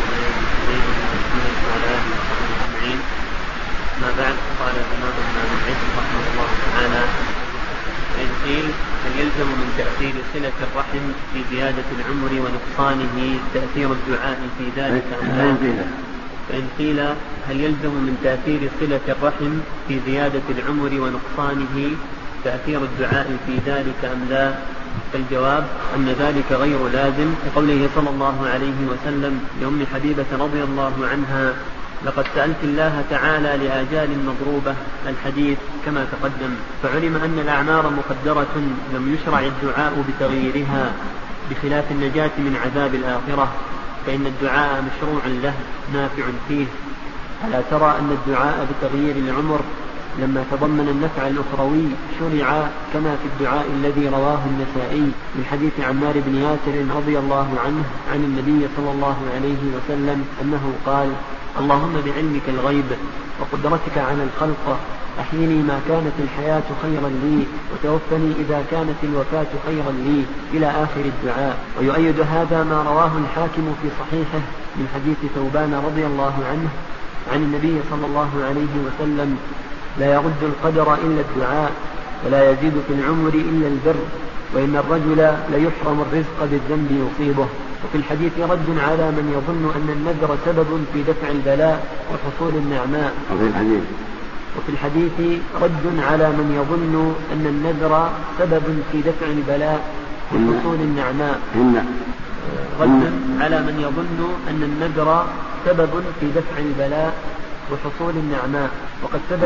أجمعين. ما بعد، قال الإمام ابن العز رحمه الله تعالى: فإن قيل: هل يلزم من تأثير صلة الرحم في زيادة العمر ونقصانه تأثير الدعاء في ذلك أم لا؟ فإن قيل: هل يلزم من تأثير صلة الرحم في زيادة العمر ونقصانه تأثير الدعاء في ذلك أم لا؟ فالجواب أن ذلك غير لازم، لقوله صلى الله عليه وسلم لأم حبيبة رضي الله عنها: لقد سألت الله تعالى لآجال مضروبة، الحديث كما تقدم. فعلم أن الأعمار مقدرة لم يشرع الدعاء بتغييرها، بخلاف النجاة من عذاب الآخرة، فإن الدعاء مشروع له نافع فيه. ألا ترى أن الدعاء بتغيير العمر لما تضمن النفع الأخروي شرع، كما في الدعاء الذي رواه النسائي من حديث عمار بن ياسر رضي الله عنه عن النبي صلى الله عليه وسلم أنه قال: اللهم بعلمك الغيب وقدرتك على الخلق أحيني ما كانت الحياة خيرا لي، وتوفني إذا كانت الوفاة خيرا لي، إلى آخر الدعاء. ويؤيد هذا ما رواه الحاكم في صحيحه من حديث ثوبان رضي الله عنه عن النبي صلى الله عليه وسلم: لا يرد القدر إلا الدعاء، ولا يزيد في العمر إلا البر، وإن الرجل ليحرم الرزق بالذنب يصيبه. وفي الحديث رد على من يظن أن النذر سبب في دفع البلاء وحصول النعماء. وفي الحديث وفي الحديث رد على من يظن أن النذر سبب في دفع البلاء وحصول النعماء. رد على من يظن أن النذر سبب في دفع البلاء وحصول النعماء، وقد ثبت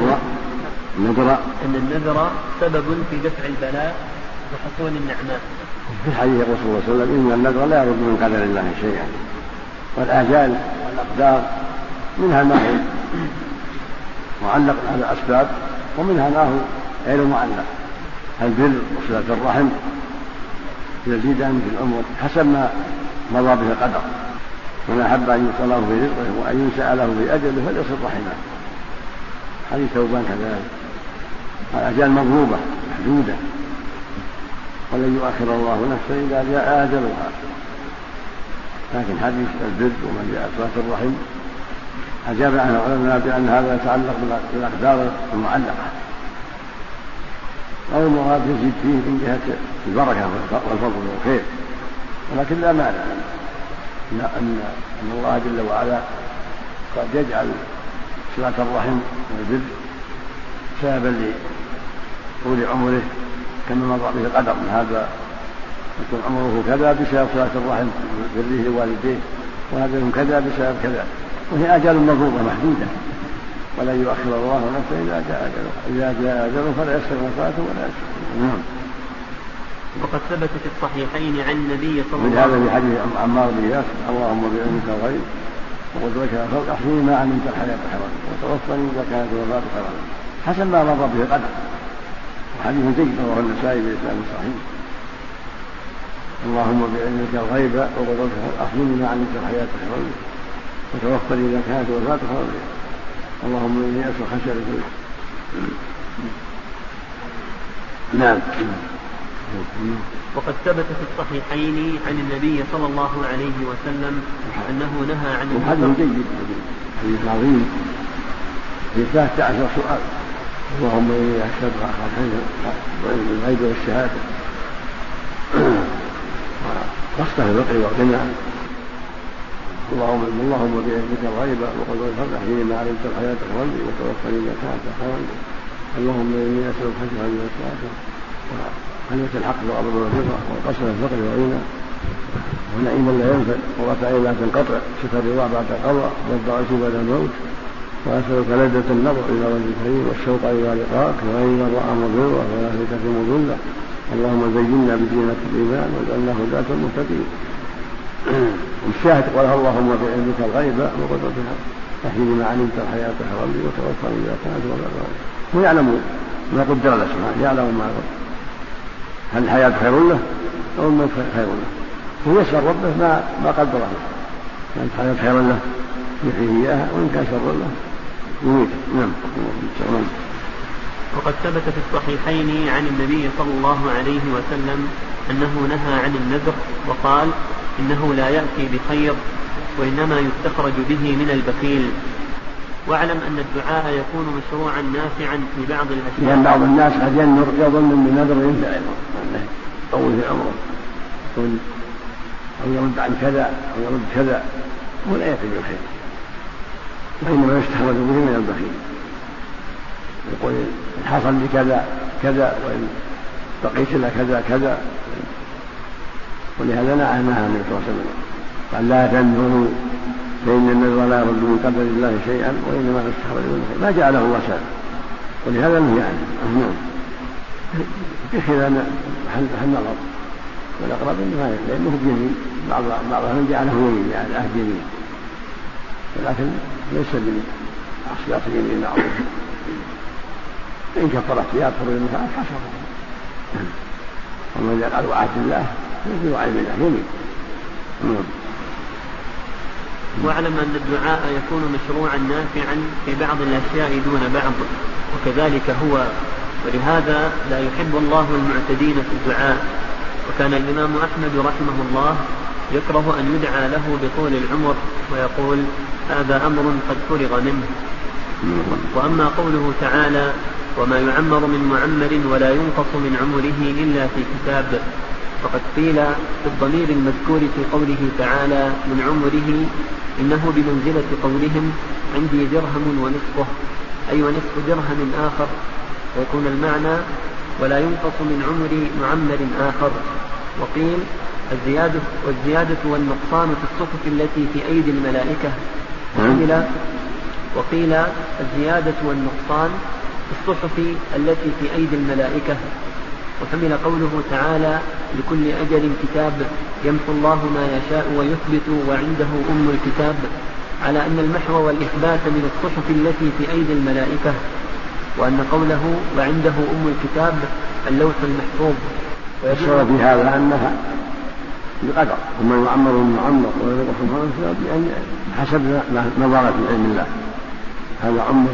أن النذر سبب في دفع البلاء وحصول النعماء. في حديث الرسول صلى الله عليه وسلم: إن النذر لا يرد من قدر الله شيئا، والآجال والأقدار منها ما هو معلق على الأسباب، ومنها ما هو غير معلق. البر وصلة الرحم يزيدان في العمر حسب ما مضى به القدر، ومن أحب أن يوصى له في رزقه وأن ينسأ له في أجله فليصل رحمه. حديث ثوبان كذلك. الأجال مضروبة محدودة، ولن يؤخر الله نفسا إذا جاء أجلها. لكن حديث البر ومن جاء صلة الرحم أجاب عنه العلماء بأن هذا يتعلق بالأقدار المعلقة، أو المراد يزيد فيه من جهة البركة والفضل والخير، ولكن لا مانع أن الله جل وعلا قد يجعل صلة الرحم والبر سببا لطول عمره كما مر به القدر هذا يكون عمره كذا بسبب صلة الرحم وبره لوالديه، وهذا يكون كذا بسبب كذا، وهي أجل مضروبة محدودة ولا يؤخر الله نفسا إذا جاء أجله، إذا جاء أجله فلا يستغفر فاته ولا يستغفر. نعم. وقد ثبت في الصحيحين عن النبي صلى الله عليه وسلم من هذا في حديث عمار بن ياسر اللهم بعلمك الغيب وقدرتك الخلق احيني ما علمت الحياة حرام وتوفني إذا كانت الوفاة حرام، حسن ما مر به القدر، وحديث جيد رواه النسائي بإسناد صحيح. اللهم بعلمك الغيب وقدرتك احيني ما علمت الحياة حرام وتوفني إذا كانت الوفاة حرام، اللهم إني أسأل خشيتك. نعم. وقد ثبت في الصحيحين عن النبي صلى الله عليه وسلم أنه نهى عن الحديث جيد حديث عظيم في ثلاثة عشر سؤال، اللهم إني أشهد وعلم الغيب والشهادة وقصته الفقر والغنى، اللهم اللهم بعلمك الغيب وقدرتك الخلق احيني ما علمت الحياة حرمني وتوفني إذا كانت حرمني، اللهم إني أسألك خشيتك والصلاة وخلوة الحق وأرض الرضا وقصر الفقر والغنى ونعيما لا ينفد ورفع لا تنقطع شفى الرضا بعد القضاء والضعف بعد الموت، وأسألك لذة النظر إلى وجه الكريم والشوق إلى لقاءك وغير الرأى مضرة ولا فتنة مضلة، اللهم زينا بزينة الإيمان واجعلنا هداة المهتدين. والشاهد قال اللهم بعلمك الغيب وقدرتك احيني ما علمت الحياة حرمني وتوفني إذا كانت وفاة، ويعلم ما قدر له سبحانه، يعلم ما قدر، هل الحياة خير له أو الموت خير له، هو يسأل ربه ما ما قدره، كانت الحياة خير له يحييه إياها وإن كان شر له يميت. نعم. وقد ثبت في الصحيحين عن النبي صلى الله عليه وسلم أنه نهى عن النذر وقال إنه لا يأتي بخير وإنما يستخرج به من البخيل. واعلم أن الدعاء يكون مشروعا نافعا في بعض الأشياء، لأن بعض الناس قد ينذر يظن أن النذر ينفع أنه يطول في عمره أو يرد عن كذا أو يرد كذا ولا يأتي بالخير، وإنما يستخرج به من البخيل، يقول إن حصل لي كذا كذا وإن بقيت لك كذا كذا، ولهذا نهى النبي صلى الله عليه وسلم قال لا تنذروا فإن النذر لا يرد من قدر الله شيئا وإنما يستخرج من الخير، ما جعله الله سبب، ولهذا نهي عنه. بخلاف النظر والأقرب لأنه بيمين، بعض بعضهم جعله يمين يعني العهد يمين، ولكن ليس من أصياص اليمين معروف، إن كفرت يأثر المفعل حسن، ومن يجعل عهد الله يجب عن الله يمين. واعلم أن الدعاء يكون مشروعا نافعا في بعض الأشياء دون بعض، وكذلك هو، ولهذا لا يحب الله المعتدين في الدعاء. وكان الإمام أحمد رحمه الله يكره أن يدعى له بطول العمر ويقول هذا أمر قد فرغ منه. وأما قوله تعالى وما يعمر من معمر ولا ينقص من عمره إلا في كتاب، فقد قيل في الضمير المذكور في قوله تعالى من عمره إنه بمنزلة قولهم عندي درهم ونصفه، أي ونصف درهم آخر، ويكون المعنى ولا ينقص من عمر معمر آخر. وقيل الزيادة والزيادة والنقصان في الصحف التي في أيدي الملائكة، وقيل, وقيل الزيادة والنقصان في الصحف التي في أيدي الملائكة. وحمل قوله تعالى لكل أجل كتاب يمحو الله ما يشاء ويثبت وعنده أم الكتاب، على أن المحو والإثبات من الصحف التي في أيدي الملائكة، وأن قوله وعنده أم الكتاب اللوح المحفوظ. ويشعر في هذا أنها بقدر ومن يعمر المعمر ويرقص المعمر يعني حسب نظارة علم الله، هذا عمر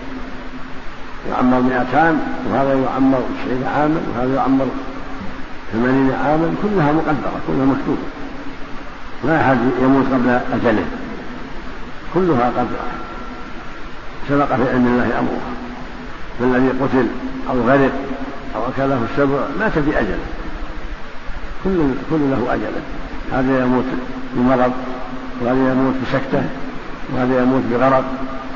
يعمر مئتان وهذا يعمر تسعين عاما وهذا يعمر ثمانين عاما، كلها مقدرة كلها مكتوبة، لا أحد يموت قبل أجله، كلها قد سبق في علم الله أمرها. فالذي قتل أو غرق أو أكله السبع مات بأجله، كل كل له أجله، هذا يموت بمرض وهذا يموت بسكتة وهذا يموت بغرق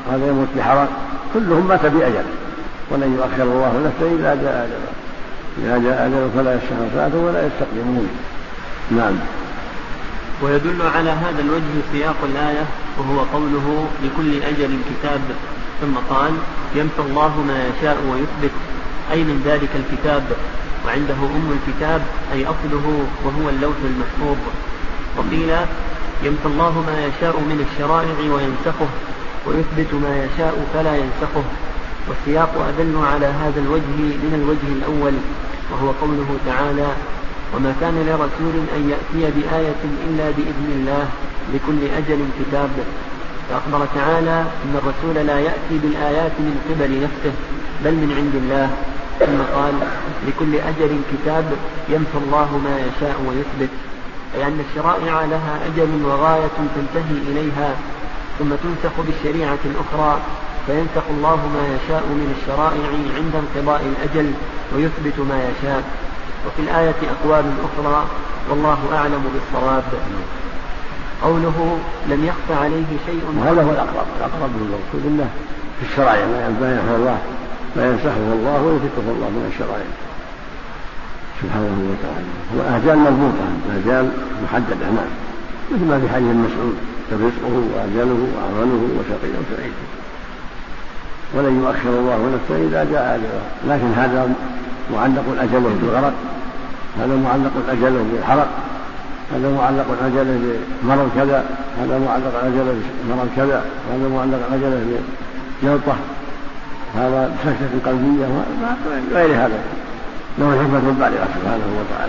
هذا يموت بحرق، كلهم مات بأجل، ولن يؤخر الله نفسا إذا جاء أجله، إذا جاء أجله فلا يستأخرون ساعة ولا يستقدمون. نعم. ويدل على هذا الوجه سياق الآية وهو قوله لكل أجل كتاب، ثم قال يمحو الله ما يشاء ويثبت، أي من ذلك الكتاب، وعنده أم الكتاب أي أصله وهو اللوح المحفوظ. وقيل يمحو الله ما يشاء من الشرائع وينسخه، ويثبت ما يشاء فلا ينسخه. والسياق أدل على هذا الوجه من الوجه الأول، وهو قوله تعالى وما كان لرسول أن يأتي بآية إلا بإذن الله لكل أجل كتاب. فأخبر تعالى أن الرسول لا يأتي بالآيات من قبل نفسه بل من عند الله. ثم قال لكل أجل كتاب يمحو الله ما يشاء ويثبت، أي أن الشرائع لها أجل وغاية تنتهي إليها، ثم تنسخ بالشريعة الأخرى، فينسخ الله ما يشاء من الشرائع عند انقضاء الأجل ويثبت ما يشاء. وفي الآية أقوال أخرى والله أعلم بالصواب. قوله لم يخف عليه شيء، وهذا هو الأقرب، الأقرب من المقصود إنه في الشرائع ما ينسخه الله ما ينسخه الله ويثبته الله من الشرائع سبحانه وتعالى. هو أجال مربوطة، أجال محددة، نعم، مثل ما في حديث مسعود رزقه وأجله وعمله وشقي أو سعيد، ولن يؤخر الله نفسا إذا جاء أجله. لكن هذا معلق أجله بالغرق، هذا معلق أجله بالحرق، هذا معلق أجله بمرض كذا، هذا معلق أجله بمرض كذا، هذا معلق أجله بجلطة، هذا بسكتة قلبية وغير هذا. له الحكمة البالغة سبحانه وتعالى.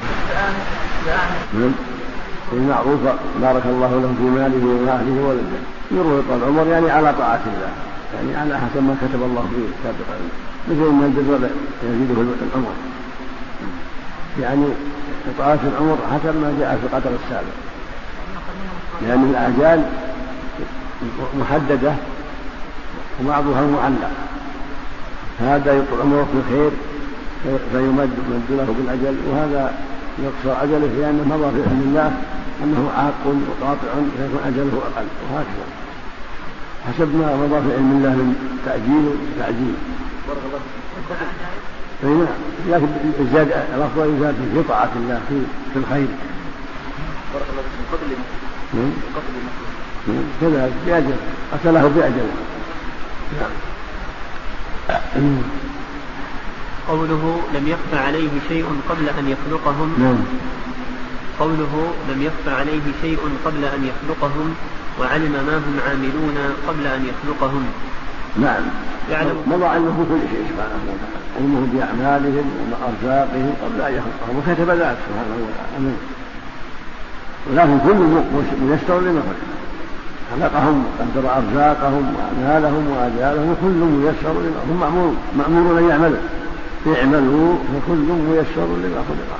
المعروف بارك الله له في ماله وأهله وولده، يروي طول العمر يعني على طاعة الله، يعني على حسب ما كتب الله فيه سابقا، مثل ما البر يزيده العمر، يعني طاعة العمر حسب ما جاء في القدر السابق، لأن يعني الأجال محددة وبعضها معلق، هذا يطول عمره في الخير فيمد له بالأجل، وهذا يقصر أجله لأنه مضى في علم الله أنه عاق وقاطع فيكون أجله أقل، وهكذا حسب ما مضى في علم الله من تأجيل وتعجيل. فهنا لكن الزاد الأفضل يزاد في طاعة الله في في الخير. كذا بأجل قتله بأجل. قوله لم يخف عليه شيء قبل أن يخلقهم. نعم. قوله لم يخف عليه شيء قبل أن يخلقهم وعلم ما هم عاملون قبل أن يخلقهم. نعم. يعلم مضى علمه كل شيء سبحانه وتعالى، علمه بأعمالهم وأرزاقهم قبل أن يخلقهم، وكتب ذلك سبحانه وتعالى. ولكن كل ميسر لما خلق، خلقهم وقدر أرزاقهم وأعمالهم وآجالهم، وكل ميسر لما هم مأمور مأمورون أن يعملوا، اعملوا فكل ميسر لما خلق.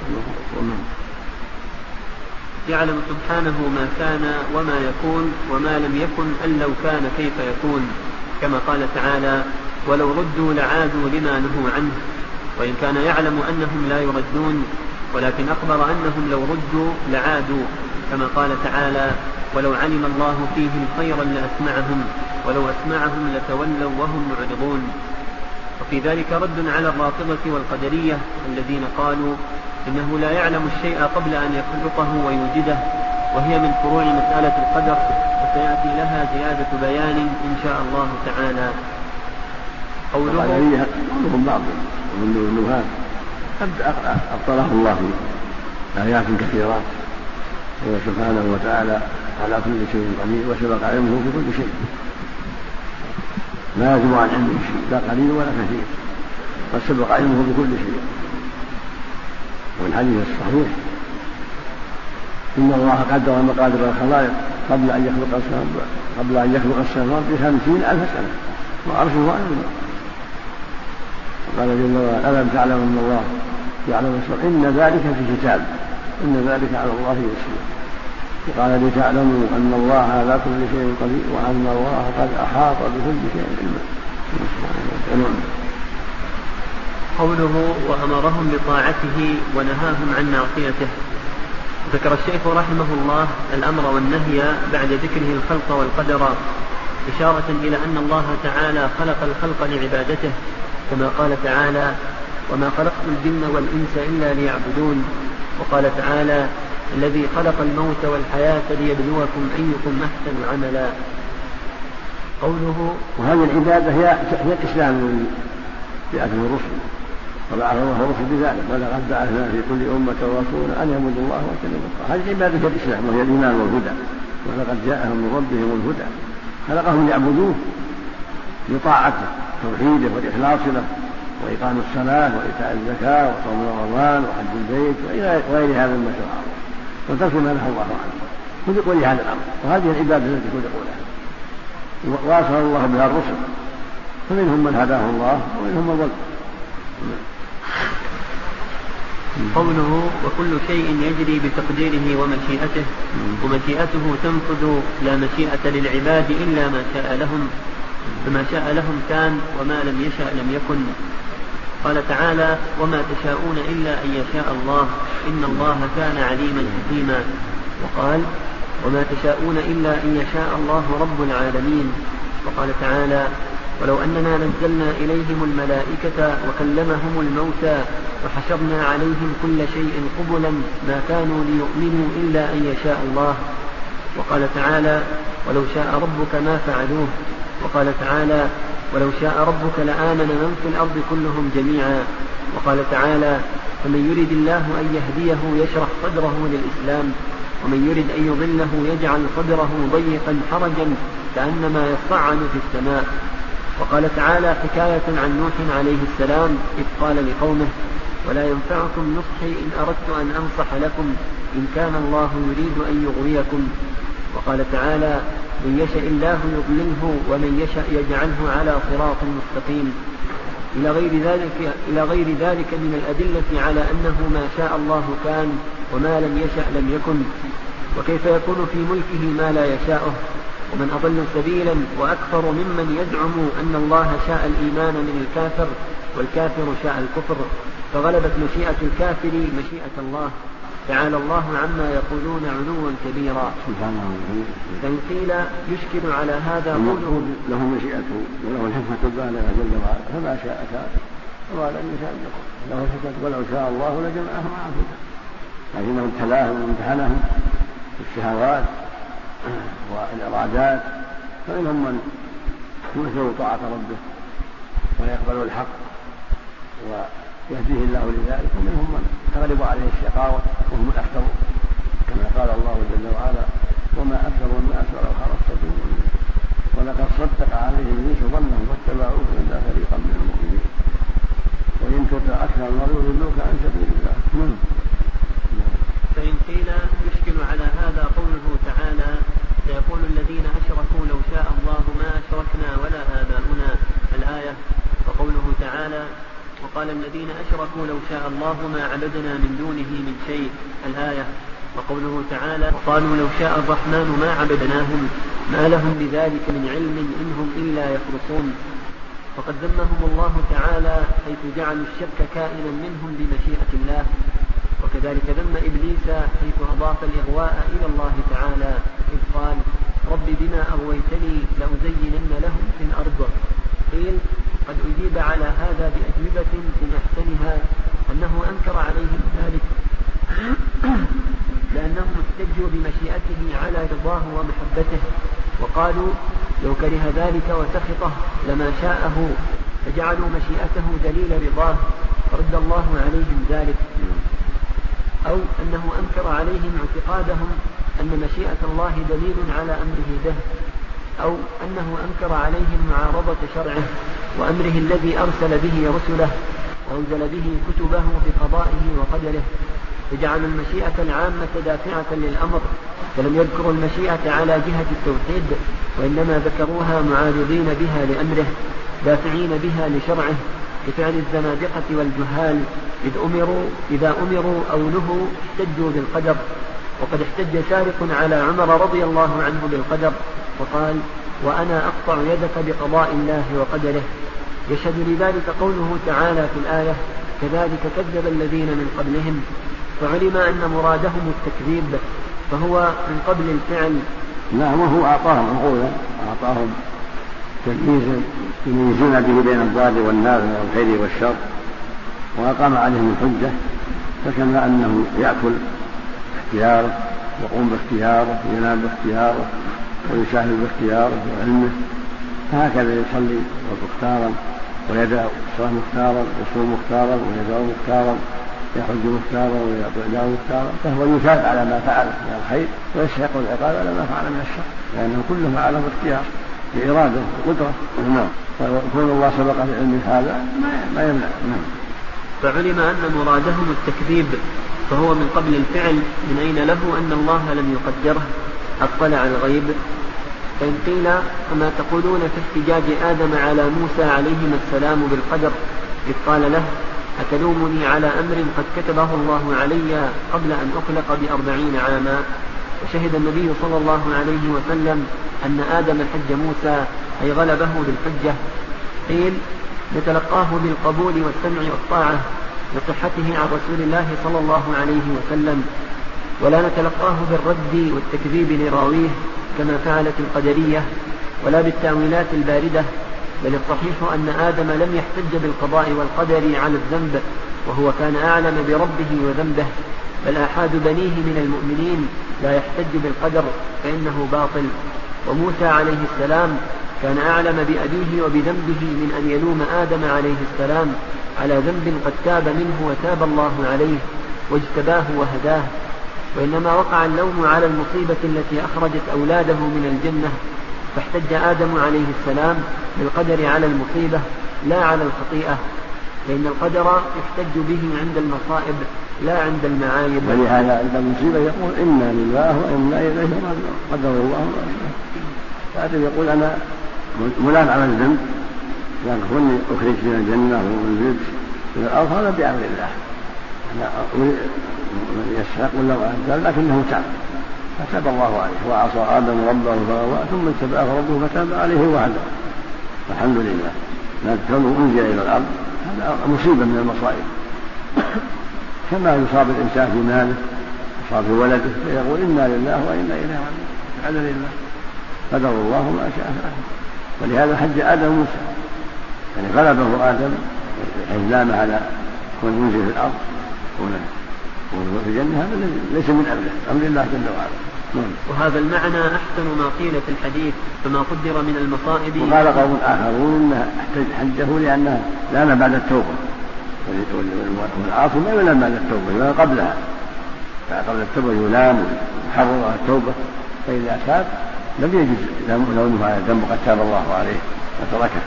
يعلم سبحانه ما كان وما يكون وما لم يكن أن لو كان كيف يكون، كما قال تعالى ولو ردوا لعادوا لما نهوا عنه. وإن كان يعلم أنهم لا يردون، ولكن أخبر أنهم لو ردوا لعادوا، كما قال تعالى ولو علم الله فيهم خيرا لأسمعهم ولو أسمعهم لتولوا وهم معرضون. وفي ذلك رد على الرافضة والقدرية الذين قالوا إنه لا يعلم الشيء قبل أن يخلقه ويوجده، وهي من فروع مسألة القدر، وسيأتي لها زيادة بيان إن شاء الله تعالى. قوله قولهم بعض من النهاة قد أبطله الله في آيات كثيرات، هو سبحانه وتعالى على كل شيء قدير وسبق علمه في كل شيء، لا يجب عن علمه شيء لا قليل ولا كثير، قد سبق علمه بكل شيء. والحديث الصحيح إن الله قدر مقادير الخلائق قبل أن يخلق السماوات قبل أن يخلق السماوات بخمسين ألف سنة وعرشه على الماء. وقال جل وعلا ألم تعلم أن الله يعلم السر إن ذلك في كتاب إن ذلك على الله يسير. وقال لتعلموا أن الله على كل شيء قدير وأن الله قد أحاط بكل شيء علما. قوله وأمرهم بطاعته ونهاهم عن معصيته. ذكر الشيخ رحمه الله الأمر والنهي بعد ذكره الخلق والقدر، إشارة إلى أن الله تعالى خلق الخلق لعبادته، كما قال تعالى: وما خلقت الجن والإنس إلا ليعبدون. وقال تعالى: الذي خلق الموت والحياة ليبلوكم أيكم أحسن عملا. قوله: وهذه العبادة هي هي الإسلام الذي جاءت به الرسل، وبعث الله الرسل بذلك: ولقد بعثنا في كل أمة رسولا أن يعبدوا الله واجتنبوا الطاغوت. هذه العبادة هي الإسلام، وهي الإيمان والهدى. ولقد جاءهم من ربهم الهدى، خلقهم ليعبدوه بطاعته، توحيده والإخلاص له، وإقام الصلاة وإيتاء الزكاة وصوم رمضان وحج البيت وغير هذا مما شرع الله، وترك ما نهى الله عنه. خلقوا لهذا الأمر، وهذه العبادة التي خلقوا لها وأرسل الله بها الرسل، فمنهم من هداه الله ومنهم من ضل. قوله: وكل شيء يجري بتقديره ومشيئته، ومشيئته تنفذ لا مشيئة للعباد إلا ما شاء لهم، فما شاء لهم كان، وما لم يشأ لم يكن. قال تعالى: وما تشاءون إلا أن يشاء الله إن الله كان عليما حكيما. وقال: وما تشاءون إلا أن يشاء الله رب العالمين. وقال تعالى: ولو أننا نزلنا إليهم الملائكة وكلمهم الموتى وحشرنا عليهم كل شيء قبلا ما كانوا ليؤمنوا إلا أن يشاء الله. وقال تعالى: ولو شاء ربك ما فعلوه. وقال تعالى: ولو شاء ربك لآمن من في الأرض كلهم جميعا. وقال تعالى: فمن يرد الله أن يهديه يشرح صدره للإسلام، ومن يرد أن يضله يجعل صدره ضيقا حرجا كأنما يصعد في السماء. وقال تعالى حكاية عن نوح عليه السلام إذ قال لقومه: ولا ينفعكم نصحي إن أردت أن أنصح لكم إن كان الله يريد أن يغويكم. وقال تعالى: من يشاء الله يضلله ومن يشاء يجعله على صراط مستقيم. إلى غير ذلك, إلى غير ذلك من الأدلة على أنه ما شاء الله كان، وما لم يشأ لم يكن. وكيف يكون في ملكه ما لا يشاءه؟ ومن أضل سبيلا وأكثر ممن يزعم أن الله شاء الإيمان من الكافر والكافر شاء الكفر، فغلبت مشيئة الكافر مشيئة الله، تعالى الله عما يقولون علوا كبيرا. فإن قيل يشكل على هذا قوله: له مشيئته وله الحكمة البالغة جل وعلا، فما شاء كان وما لم يشاء لكم. له الحكمة ولو شاء الله لجمعهم على الهدى، لكنه ابتلاهم وامتحنهم بالشهوات والإرادات، فمنهم من يؤثر طاعة ربه ويقبل الحق ويهديه الله لذلك، ومنهم من تغلب عليه الشقاوة وهم الأكثر، كما قال الله جل وعلا: وما أكثر الناس ولو حرصت بهم ولقد صدق عليهم إبليس ظنهم فاتبعوه إلا فريقا من المؤمنين وإن تطع أكثر المرء يضلوك عن سبيل الله. فإن قيل يشكل على هذا قوله تعالى: سيقول الذين أشركوا لو شاء الله ما أشركنا ولا آباؤنا، الآية. وقوله تعالى: وقال الذين أشركوا لو شاء الله ما عبدنا من دونه من شيء، الآية. وقوله تعالى: وقالوا لو شاء الرحمن ما عبدناهم ما لهم بذلك من علم إن هم إلا يخرصون. وقد ذمهم الله تعالى حيث جعلوا الشرك كائنا منهم بمشيئة الله، وكذلك ذم إبليس حيث أضاف الإغواء إلى الله تعالى إذ قال: رب بما أغويتني لأزينن لهم في الأرض. قيل: قد أجيب على هذا بأجوبة من أحسنها أنه أنكر عليهم ذلك لأنهم احتجوا بمشيئته على رضاه ومحبته، وقالوا لو كره ذلك وسخطه لما شاءه، فجعلوا مشيئته دليل رضاه فرد الله عليهم ذلك. أو أنه أنكر عليهم اعتقادهم أن مشيئة الله دليل على أمره به، أو أنه أنكر عليهم معارضة شرعه وأمره الذي أرسل به رسله وأنزل به كتبه بقضائه وقدره، فجعلوا المشيئة العامة دافعة للأمر، فلم يذكروا المشيئة على جهة التوحيد، وإنما ذكروها معارضين بها لأمره دافعين بها لشرعه، كفعل الزنادقة والجهال إذ أمروا إذا أمروا أو نهوا احتجوا بالقدر. وقد احتج سارق على عمر رضي الله عنه بالقدر وقال: وأنا أقطع يدك بقضاء الله وقدره. يشهد لذلك قوله تعالى في الآية: كذلك كذب الذين من قبلهم. فعلم أن مرادهم التكذيب، فهو من قبل الفعل نعم، وهو أعطاهم عقولا، أعطاهم تمييزا يميزون به بين الضال والنافع والخير والشر، وأقام عليهم الحجة، فكما أنه يأكل باختياره، يقوم باختياره، ينام باختياره، ويشاهد باختياره وعلمه، فهكذا يصلي مختارا، ويدع الصلاة مختارا، يصوم مختارا، ويدعو مختارا، يحج مختارا، ويدعو مختارا، فهو يثاب على ما فعل من الخير، ويستحق العقاب على ما فعل من الشر، لأنه كله فعله باختيار بإرادة وقدرة. نعم. ويكون الله سبق في علم هذا ما يمنع. نعم. فعلم أن مرادهم التكذيب، فهو من قبل الفعل، من أين له أن الله لم يقدره؟ أطلع الغيب. فإن قيل فما تقولون في احتجاج آدم على موسى عليهما السلام بالقدر إذ قال له أتلومني على أمر قد كتبه الله علي قبل أن أخلق بأربعين عاما، وشهد النبي صلى الله عليه وسلم أن آدم حج موسى أي غلبه بالحجة. قيل نتلقاه بالقبول والسمع والطاعة لصحته عن رسول الله صلى الله عليه وسلم، ولا نتلقاه بالرد والتكذيب لراويه كما فعلت القدرية، ولا بالتأويلات الباردة، بل الصحيح أن آدم لم يحتج بالقضاء والقدر على الذنب، وهو كان أعلم بربه وذنبه، بل آحاد بنيه من المؤمنين لا يحتج بالقدر فإنه باطل. وموسى عليه السلام كان أعلم بأبيه وبذنبه من أن يلوم آدم عليه السلام على ذنب قد تاب منه وتاب الله عليه واجتباه وهداه، وإنما وقع اللوم على المصيبة التي أخرجت أولاده من الجنة، فاحتج آدم عليه السلام بالقدر على المصيبة لا على الخطيئة، فإن القدر يحتج به عند المصائب لا عند المعايب. ولهذا عند المصيبة يقول إنا لله وإنا إليه راجعون، قدر الله ما شاء. فآدم يقول أنا ملام على الذنب، لأن كوني أخرج من الجنة وأنزلت من الأرض هذا بأمر الله، أنا يستحق له أنزل لكنه تاب، فتاب الله عليه، وعصى آدم ربه فغوى ثم اجتباه ربه فتاب عليه وهداه، والحمد لله. لا كونه أنزل إلى الأرض هذا مصيبة من المصائب، كما يصاب الإنسان في ماله، يصاب في ولده، فيقول إنا لله وإنا إليه راجعون، الحمد لله قدر الله ما شاء فعل. ولهذا حج آدم موسى، يعني غلبه آدم حزلامه على كون ينزل في الأرض وفي الجنة، هذا ليس من أمره، أمر الله جل وعلا. وهذا المعنى أحسن ما قيل في الحديث فما قدر من المصائب. وقال قوم آخرون احتج حجه لأنها لان بعد التوبة، والعاصي ما يلام بعد التوبة، يلام قبلها، فقبل التوبة يلام ويحرر التوبة، فإذا تاب لم يجد لونه على الذنب قد تاب الله عليه وتركه.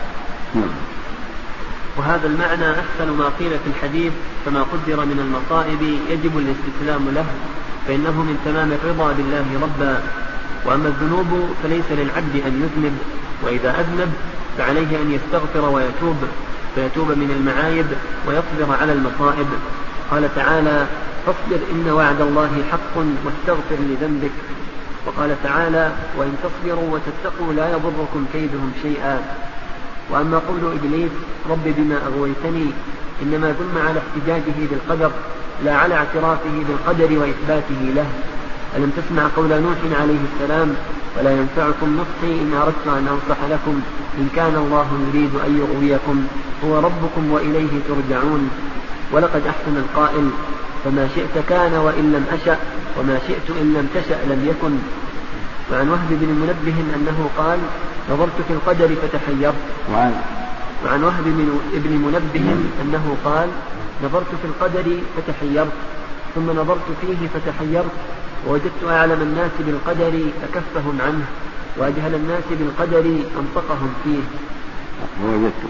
وهذا المعنى أحسن ما قيل في الحديث فما قدر من المصائب يجب الاستسلام له، فإنه من تمام الرضا بالله ربا. وأما الذنوب فليس للعبد أن يذنب، وإذا أذنب فعليه أن يستغفر ويتوب، فيتوب من المعايب ويصبر على المصائب. قال تعالى فاصبر إن وعد الله حق واستغفر لذنبك. وقال تعالى وإن تصبروا وتتقوا لا يضركم كيدهم شيئا. وأما قول إبليس رب بما أغويتني إنما ذم على احتجاجه بالقدر لا على اعترافه بالقدر وإثباته له. ألم تسمع قول نوح عليه السلام ولا ينفعكم نصحي إن أردت أن أنصح لكم إن كان الله يريد أن يغويكم هو ربكم وإليه ترجعون. ولقد أحسن القائل فما شئت كان وإن لم أشأ وما شئت إن لم تشأ لم يكن. وعن وهب بن منبه أنه قال نظرت في القدر فتحيرت. وعن وهب بن منبه أنه قال نظرت في القدر فتحيرت ثم نظرت فيه فتحيرت ووجدت أعلم الناس بالقدر أكفهم عنه وأجهل الناس بالقدر أنطقهم فيه. ووجدت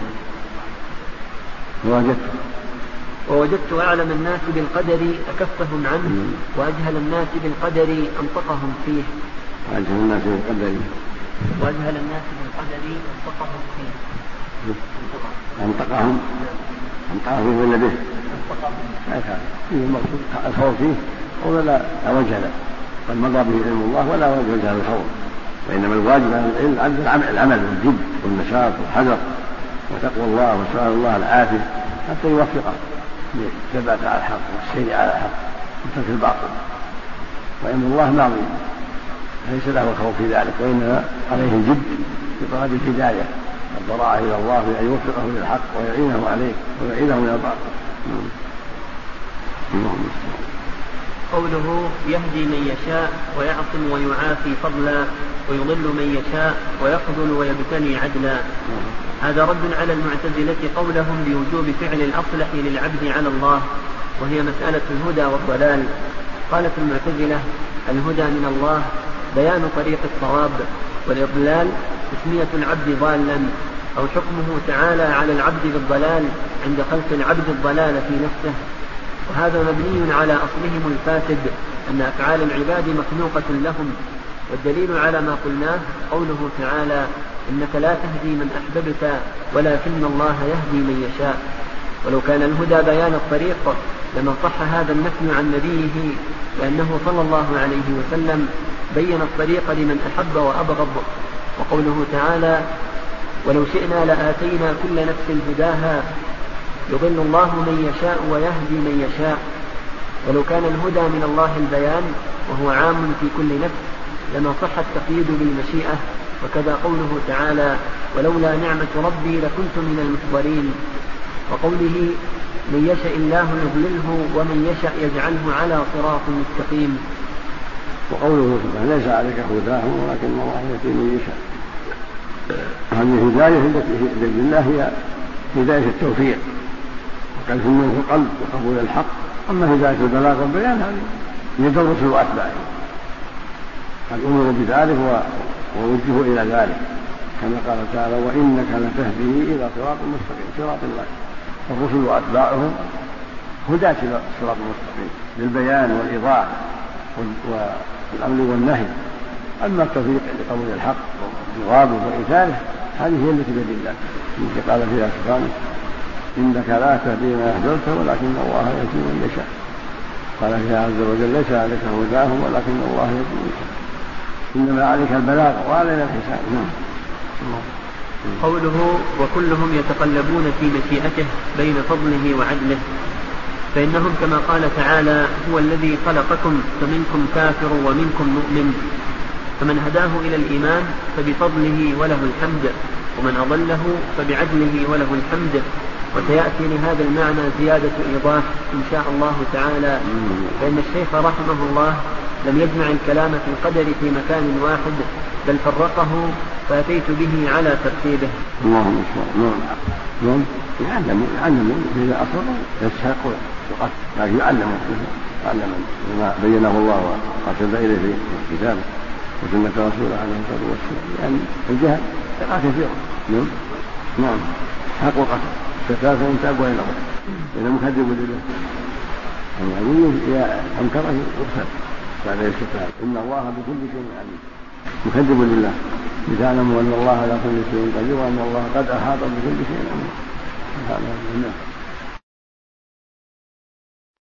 ووجدت ووجدت أعلم الناس بالقدر أكفهم عنه وأجهل الناس بالقدر أنطقهم فيه. وأجهل الناس بالقدر وأجهل الناس بالقدر أنطقهم فيه. أنطقهم أنطقهم فيه ولا به؟ فيه المقصود الخوف فيه أو لا وجه له، قد مضى به علم الله ولا وجه له الخوف، وإنما الواجب على العلم العمل والجد والنشاط والحذر وتقوى الله وسؤال الله العافية حتى يوفقه للثبات على الحق والسير على الحق وترك الباطل. وإن الله ماضي ليس له الخوف في ذلك، وإنما عليه الجد في طلب الهداية والضراعة إلى الله بأن يوفقه للحق ويعينه عليه ويعينه من الباطل. قوله يهدي من يشاء ويعصم ويعافي فضلا ويضل من يشاء ويخذل ويبتلي عدلا. هذا رد على المعتزلة قولهم بوجوب فعل الأصلح للعبد على الله، وهي مسألة الهدى والضلال. قالت المعتزلة الهدى من الله بيان طريق الصواب، والإضلال تسمية العبد ضالا أو حكمه تعالى على العبد بالضلال عند خلق العبد الضلال في نفسه. وهذا مبني على أصلهم الفاسد أن أفعال العباد مخلوقة لهم. والدليل على ما قلناه قوله تعالى إنك لا تهدي من أحببت ولكن الله يهدي من يشاء. ولو كان الهدى بيان الطريق لمن صح هذا النفي عن نبيه، لأنه صلى الله عليه وسلم بين الطريق لمن أحب وأبغض. وقوله تعالى ولو شئنا لآتينا كل نفس هداها يضل الله من يشاء ويهدي من يشاء. ولو كان الهدى من الله البيان وهو عام في كل نفس لما صح التقييد بالمشيئة. وكذا قوله تعالى ولولا نعمة ربي لكنت من المحضرين. وقوله من يشاء الله يضلله ومن يشاء يجعله على صراط مستقيم. وقوله سبحانه ليس عليك هداهم ولكن الله يهدي من يشاء. هذه الهداية التي الله هي هداية التوفيق وقال في النور في القلب وقبول الحق. أما هداية البلاغ والبيان هذه يد الرسل وأتباعهم، الأمر بذلك ووجهوا إلى ذلك كما قال تعالى وإنك لتهدي إلى صراط مستقيم صراط الله. الرسل وأتباعهم هداة الصراط المستقيم بالبيان والإيضاح والأمر والنهي. أما التوفيق لقبول الحق والغضب وإيثاره هذه هي التي بيد الله، التي قال فيها سبحانه إنك لا تهدي من أحببت ولكن الله يهدي من يشاء. قال فيها عز وجل ليس عليك هداهم ولكن الله يهدي من يشاء، إنما عليك البلاغ وعلينا الحساب. نعم. قوله وكلهم يتقلبون في مشيئته بين فضله وعدله، فإنهم كما قال تعالى هو الذي خلقكم فمنكم كافر ومنكم مؤمن، فمن هداه إلى الإيمان فبفضله وله الحمد، ومن أضله فبعدله وله الحمد. وسيأتي لهذا المعنى زيادة إيضاح إن شاء الله تعالى، فإن الشيخ رحمه الله لم يجمع الكلام في القدر في مكان واحد بل فرقه فأتيت به على ترتيبه. اللهم صل نعم يعلم يعلم إذا أصر يستحق القتل لكن يعلم يعلم ما بينه الله وقصد إليه في كتابه وسنة رسوله عليه الصلاة والسلام، لأن الجهل يقع كثيرا. نعم نعم حق القتل فتاة تاب وإلى غيره إذا مكذب لله يا أنكره يقتل بعد الاستقلال. إن الله بكل شيء عليم مكذب لله لتعلموا أن الله على كل شيء قدير وأن الله قد أحاط بكل شيء عليم.